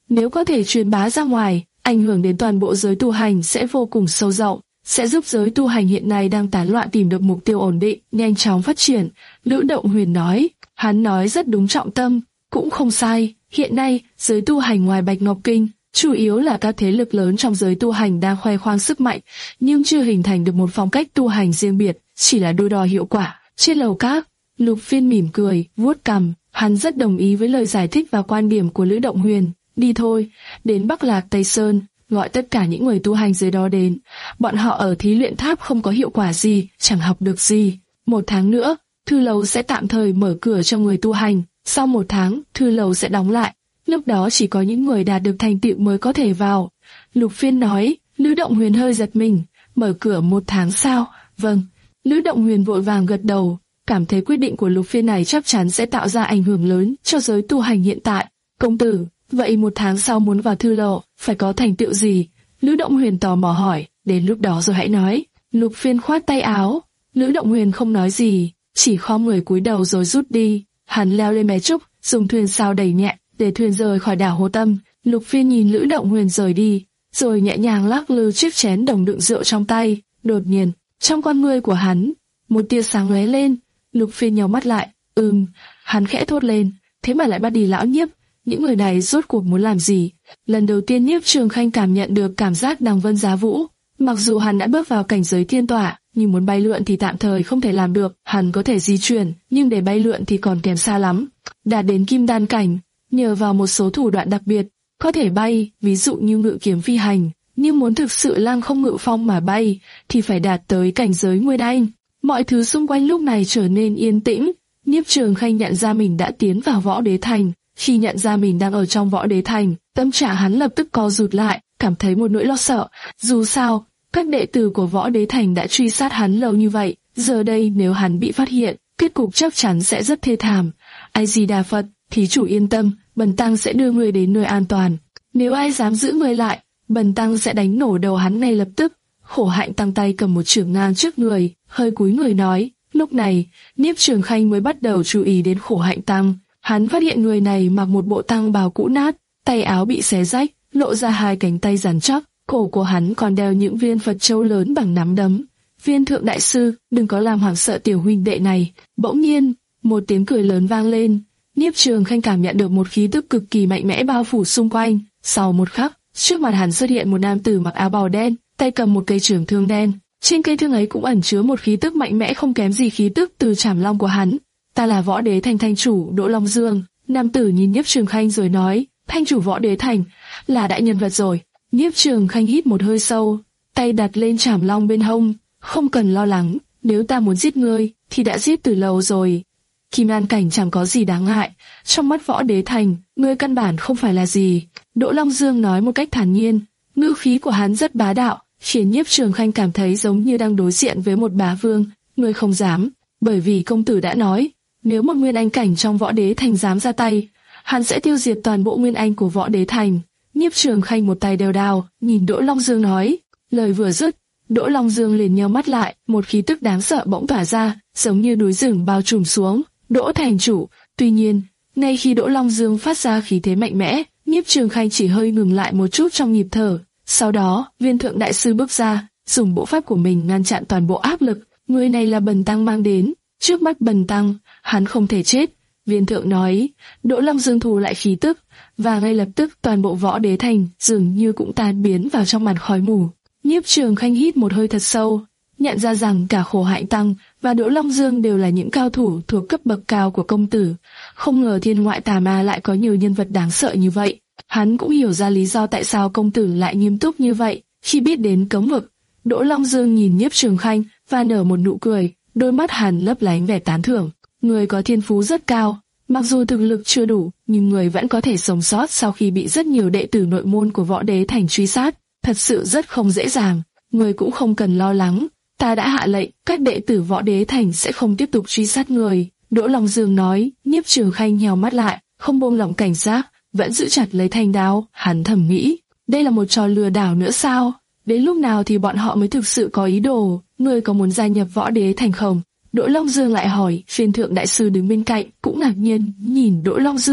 Nếu có thể truyền bá ra ngoài, ảnh hưởng đến toàn bộ giới tu hành sẽ vô cùng sâu rộng, sẽ giúp giới tu hành hiện nay đang tán loạn tìm được mục tiêu ổn định, nhanh chóng phát triển. Lữ Động Huyền nói, hắn nói rất đúng trọng tâm, cũng không sai. Hiện nay, giới tu hành ngoài Bạch Ngọc Kinh, chủ yếu là các thế lực lớn trong giới tu hành đang khoe khoang sức mạnh, nhưng chưa hình thành được một phong cách tu hành riêng biệt, chỉ là đôi đo hiệu quả. Trên lầu các, Lục Phiên mỉm cười, vuốt cằm, hắn rất đồng ý với lời giải thích và quan điểm của Lữ Động Huyền. Đi thôi, đến Bắc Lạc Tây Sơn, gọi tất cả những người tu hành dưới đó đến. Bọn họ ở thí luyện tháp không có hiệu quả gì, chẳng học được gì. Một tháng nữa, thư lầu sẽ tạm thời mở cửa cho người tu hành. Sau một tháng, thư lầu sẽ đóng lại. Lúc đó chỉ có những người đạt được thành tựu mới có thể vào. Lục Phiên nói. Lữ Động Huyền hơi giật mình. Mở cửa một tháng sao? Vâng. Lữ Động Huyền vội vàng gật đầu, cảm thấy quyết định của Lục Phiên này chắc chắn sẽ tạo ra ảnh hưởng lớn cho giới tu hành hiện tại. Công tử, vậy một tháng sau muốn vào thư lầu, phải có thành tựu gì? Lữ Động Huyền tò mò hỏi. Đến lúc đó rồi hãy nói. Lục Phiên khoát tay áo. Lữ Động Huyền không nói gì, chỉ khom người cúi đầu rồi rút đi. Hắn leo lên mé trúc, dùng thuyền sao đẩy nhẹ để thuyền rời khỏi đảo Hồ Tâm. Lục Phiên nhìn Lữ Động Huyền rời đi, rồi nhẹ nhàng lắc lư chiếc chén đồng đựng rượu trong tay. Đột nhiên, trong con ngươi của hắn, một tia sáng lóe lên. Lục Phiên nhíu mắt lại. Ừm, hắn khẽ thốt lên. Thế mà lại bắt đi lão Nhiếp. Những người này rốt cuộc muốn làm gì? Lần đầu tiên Nhiếp Trường Khanh cảm nhận được cảm giác đằng vân giá vũ. Mặc dù hắn đã bước vào cảnh giới thiên tỏa, nhưng muốn bay lượn thì tạm thời không thể làm được. Hắn có thể di chuyển, nhưng để bay lượn thì còn kém xa lắm. Đạt đến kim đan cảnh, nhờ vào một số thủ đoạn đặc biệt, có thể bay, ví dụ như ngự kiếm phi hành. Nhưng muốn thực sự lăng không ngự phong mà bay, thì phải đạt tới cảnh giới Nguyên Anh. Mọi thứ xung quanh lúc này trở nên yên tĩnh. Nhiếp Trường Khanh nhận ra mình đã tiến vào Võ Đế Thành. Khi nhận ra mình đang ở trong Võ Đế Thành, tâm trạng hắn lập tức co rụt lại, cảm thấy một nỗi lo sợ. Dù sao, các đệ tử của Võ Đế Thành đã truy sát hắn lâu như vậy, giờ đây nếu hắn bị phát hiện, kết cục chắc chắn sẽ rất thê thảm. A Di Đà Phật, thí chủ yên tâm, bần tăng sẽ đưa người đến nơi an toàn. Nếu ai dám giữ người lại, bần tăng sẽ đánh nổ đầu hắn ngay lập tức. Khổ Hạnh tăng tay cầm một chưởng ngang trước người, hơi cúi người nói. Lúc này, Nhiếp Trường Khanh mới bắt đầu chú ý đến Khổ Hạnh tăng. Hắn phát hiện người này mặc một bộ tăng bào cũ nát, tay áo bị xé rách, lộ ra hai cánh tay rắn chắc. Cổ của hắn còn đeo những viên Phật châu lớn bằng nắm đấm. Viên Thượng đại sư, đừng có làm hoảng sợ tiểu huynh đệ này. Bỗng nhiên, một tiếng cười lớn vang lên. Nhiếp Trường Khanh cảm nhận được một khí tức cực kỳ mạnh mẽ bao phủ xung quanh. Sau một khắc, trước mặt hắn xuất hiện một nam tử mặc áo bào đen, tay cầm một cây trường thương đen. Trên cây thương ấy cũng ẩn chứa một khí tức mạnh mẽ không kém gì khí tức từ Trảm Long của hắn. Ta là Võ Đế Thành Thành chủ Đỗ Long Dương. Nam tử nhìn Nhiếp Trường Khanh rồi nói, Thành chủ Võ Đế Thành là đại nhân vật rồi. Nhiếp Trường Khanh hít một hơi sâu, tay đặt lên Trảm Long bên hông. Không cần lo lắng, nếu ta muốn giết ngươi, thì đã giết từ lâu rồi. Kim An cảnh chẳng có gì đáng ngại, trong mắt Võ Đế Thành, ngươi căn bản không phải là gì. Đỗ Long Dương nói một cách thản nhiên, ngữ khí của hắn rất bá đạo, khiến Nhiếp Trường Khanh cảm thấy giống như đang đối diện với một bá vương. Ngươi không dám, bởi vì công tử đã nói, nếu một Nguyên Anh cảnh trong Võ Đế Thành dám ra tay, hắn sẽ tiêu diệt toàn bộ Nguyên Anh của Võ Đế Thành. Nhiếp Trường Khanh một tay đeo đao, nhìn Đỗ Long Dương nói. Lời vừa dứt, Đỗ Long Dương liền nheo mắt lại, một khí tức đáng sợ bỗng tỏa ra, giống như núi rừng bao trùm xuống. Đỗ thành chủ. Tuy nhiên, ngay khi Đỗ Long Dương phát ra khí thế mạnh mẽ, Nhiếp Trường Khanh chỉ hơi ngừng lại một chút trong nhịp thở. Sau đó, Viên Thượng đại sư bước ra, dùng bộ pháp của mình ngăn chặn toàn bộ áp lực. Người này là bần tăng mang đến. Trước mắt bần tăng, hắn không thể chết. Viên Thượng nói. Đỗ Long Dương thu lại khí tức, và ngay lập tức toàn bộ Võ Đế Thành dường như cũng tan biến vào trong màn khói mù. Nhiếp Trường Khanh hít một hơi thật sâu, nhận ra rằng cả Khổ Hạnh tăng và Đỗ Long Dương đều là những cao thủ thuộc cấp bậc cao của công tử. Không ngờ thiên ngoại tà ma lại có nhiều nhân vật đáng sợ như vậy. Hắn cũng hiểu ra lý do tại sao công tử lại nghiêm túc như vậy. Khi biết đến cấm vực, Đỗ Long Dương nhìn Nhiếp Trường Khanh và nở một nụ cười, đôi mắt hắn lấp lánh vẻ tán thưởng. Người có thiên phú rất cao, mặc dù thực lực chưa đủ, nhưng người vẫn có thể sống sót sau khi bị rất nhiều đệ tử nội môn của Võ Đế Thành truy sát. Thật sự rất không dễ dàng, người cũng không cần lo lắng. Ta đã hạ lệnh, các đệ tử Võ Đế Thành sẽ không tiếp tục truy sát người. Đỗ Long Dương nói. Nhiếp Trường Khanh nheo mắt lại, không buông lỏng cảnh giác, vẫn giữ chặt lấy thanh đao. Hắn thầm nghĩ, đây là một trò lừa đảo nữa sao? Đến lúc nào thì bọn họ mới thực sự có ý đồ? Ngươi có muốn gia nhập Võ Đế Thành không? Đỗ Long Dương lại hỏi. Phiên Thượng đại sư đứng bên cạnh cũng ngạc nhiên nhìn Đỗ Long Dương.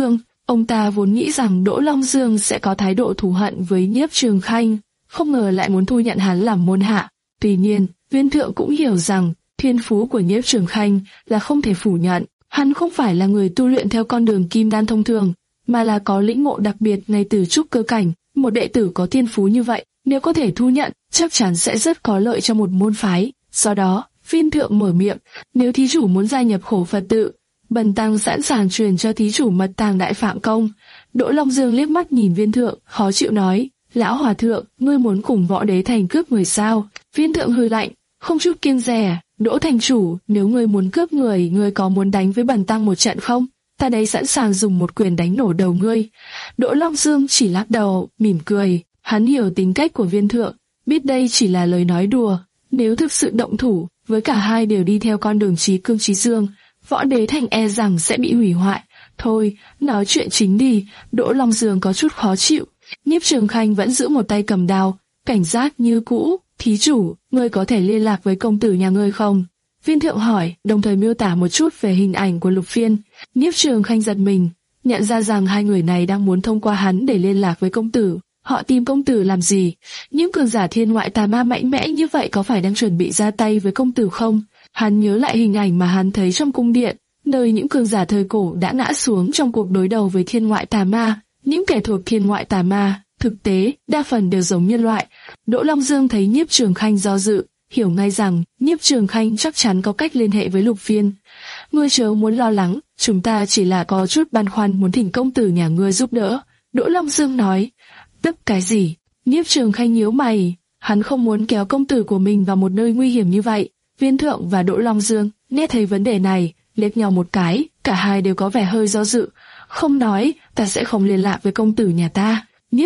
Ông ta vốn nghĩ rằng Đỗ Long Dương sẽ có thái độ thù hận với Nhiếp Trường Khanh, không ngờ lại muốn thu nhận hắn làm môn hạ. Tuy nhiên, Viên Thượng cũng hiểu rằng thiên phú của Nhiếp Trường Khanh là không thể phủ nhận. Hắn không phải là người tu luyện theo con đường kim đan thông thường, mà là có lĩnh ngộ đặc biệt ngay từ trúc cơ cảnh. Một đệ tử có thiên phú như vậy, nếu có thể thu nhận, chắc chắn sẽ rất có lợi cho một môn phái. Do đó, Viên Thượng mở miệng, nếu thí chủ muốn gia nhập Khổ Phật tự, bần tăng sẵn sàng truyền cho thí chủ mật tàng Đại Phạm Công. Đỗ Long Dương liếc mắt nhìn Viên Thượng, khó chịu nói, lão hòa thượng, ngươi muốn cùng Võ Đế Thành cướp người sao? Viên Thượng hừ lạnh, không chút kiêng dè, Đỗ thành chủ, nếu ngươi muốn cướp người, ngươi có muốn đánh với bần tăng một trận không? Ta đây sẵn sàng dùng một quyền đánh nổ đầu ngươi. Đỗ Long Dương chỉ lắc đầu, mỉm cười, hắn hiểu tính cách của Viên Thượng, biết đây chỉ là lời nói đùa. Nếu thực sự động thủ, với cả hai đều đi theo con đường trí cương trí dương, Võ Đế Thành e rằng sẽ bị hủy hoại. Thôi, nói chuyện chính đi. Đỗ Long Dương có chút khó chịu. Nhiếp Trường Khanh vẫn giữ một tay cầm đao, cảnh giác như cũ. Thí chủ, ngươi có thể liên lạc với công tử nhà ngươi không? Viên Thượng hỏi, đồng thời miêu tả một chút về hình ảnh của Lục Phiên. Nhiếp Trường Khanh giật mình, nhận ra rằng hai người này đang muốn thông qua hắn để liên lạc với công tử. Họ tìm công tử làm gì? Những cường giả thiên ngoại tà ma mạnh mẽ như vậy có phải đang chuẩn bị ra tay với công tử không? Hắn nhớ lại hình ảnh mà hắn thấy trong cung điện, nơi những cường giả thời cổ đã ngã xuống trong cuộc đối đầu với thiên ngoại tà ma. Những kẻ thuộc thiên ngoại tà ma, thực tế, đa phần đều giống nhân loại. Đỗ Long Dương thấy Nhiếp Trường Khanh do dự, hiểu ngay rằng Nhiếp Trường Khanh chắc chắn có cách liên hệ với Lục Phiên. Ngươi chớ muốn lo lắng, chúng ta chỉ là có chút băn khoăn muốn thỉnh công tử nhà ngươi giúp đỡ. Đỗ Long Dương nói. Tức cái gì? Nhiếp Trường Khanh nhíu mày, hắn không muốn kéo công tử của mình vào một nơi nguy hiểm như vậy. Viên Thượng và Đỗ Long Dương nghe thấy vấn đề này, liếc nhau một cái, cả hai đều có vẻ hơi do dự. Không nói, ta sẽ không liên lạc với công tử nhà ta. Nhiếp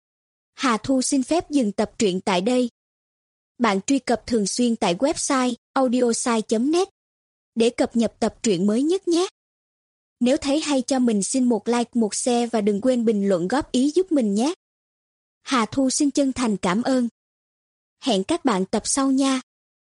Hà Thu xin phép dừng tập truyện tại đây. Bạn truy cập thường xuyên tại website audiosai chấm net để cập nhật tập truyện mới nhất nhé. Nếu thấy hay cho mình xin một like, một share và đừng quên bình luận góp ý giúp mình nhé. Hà Thu xin chân thành cảm ơn. Hẹn các bạn tập sau nha.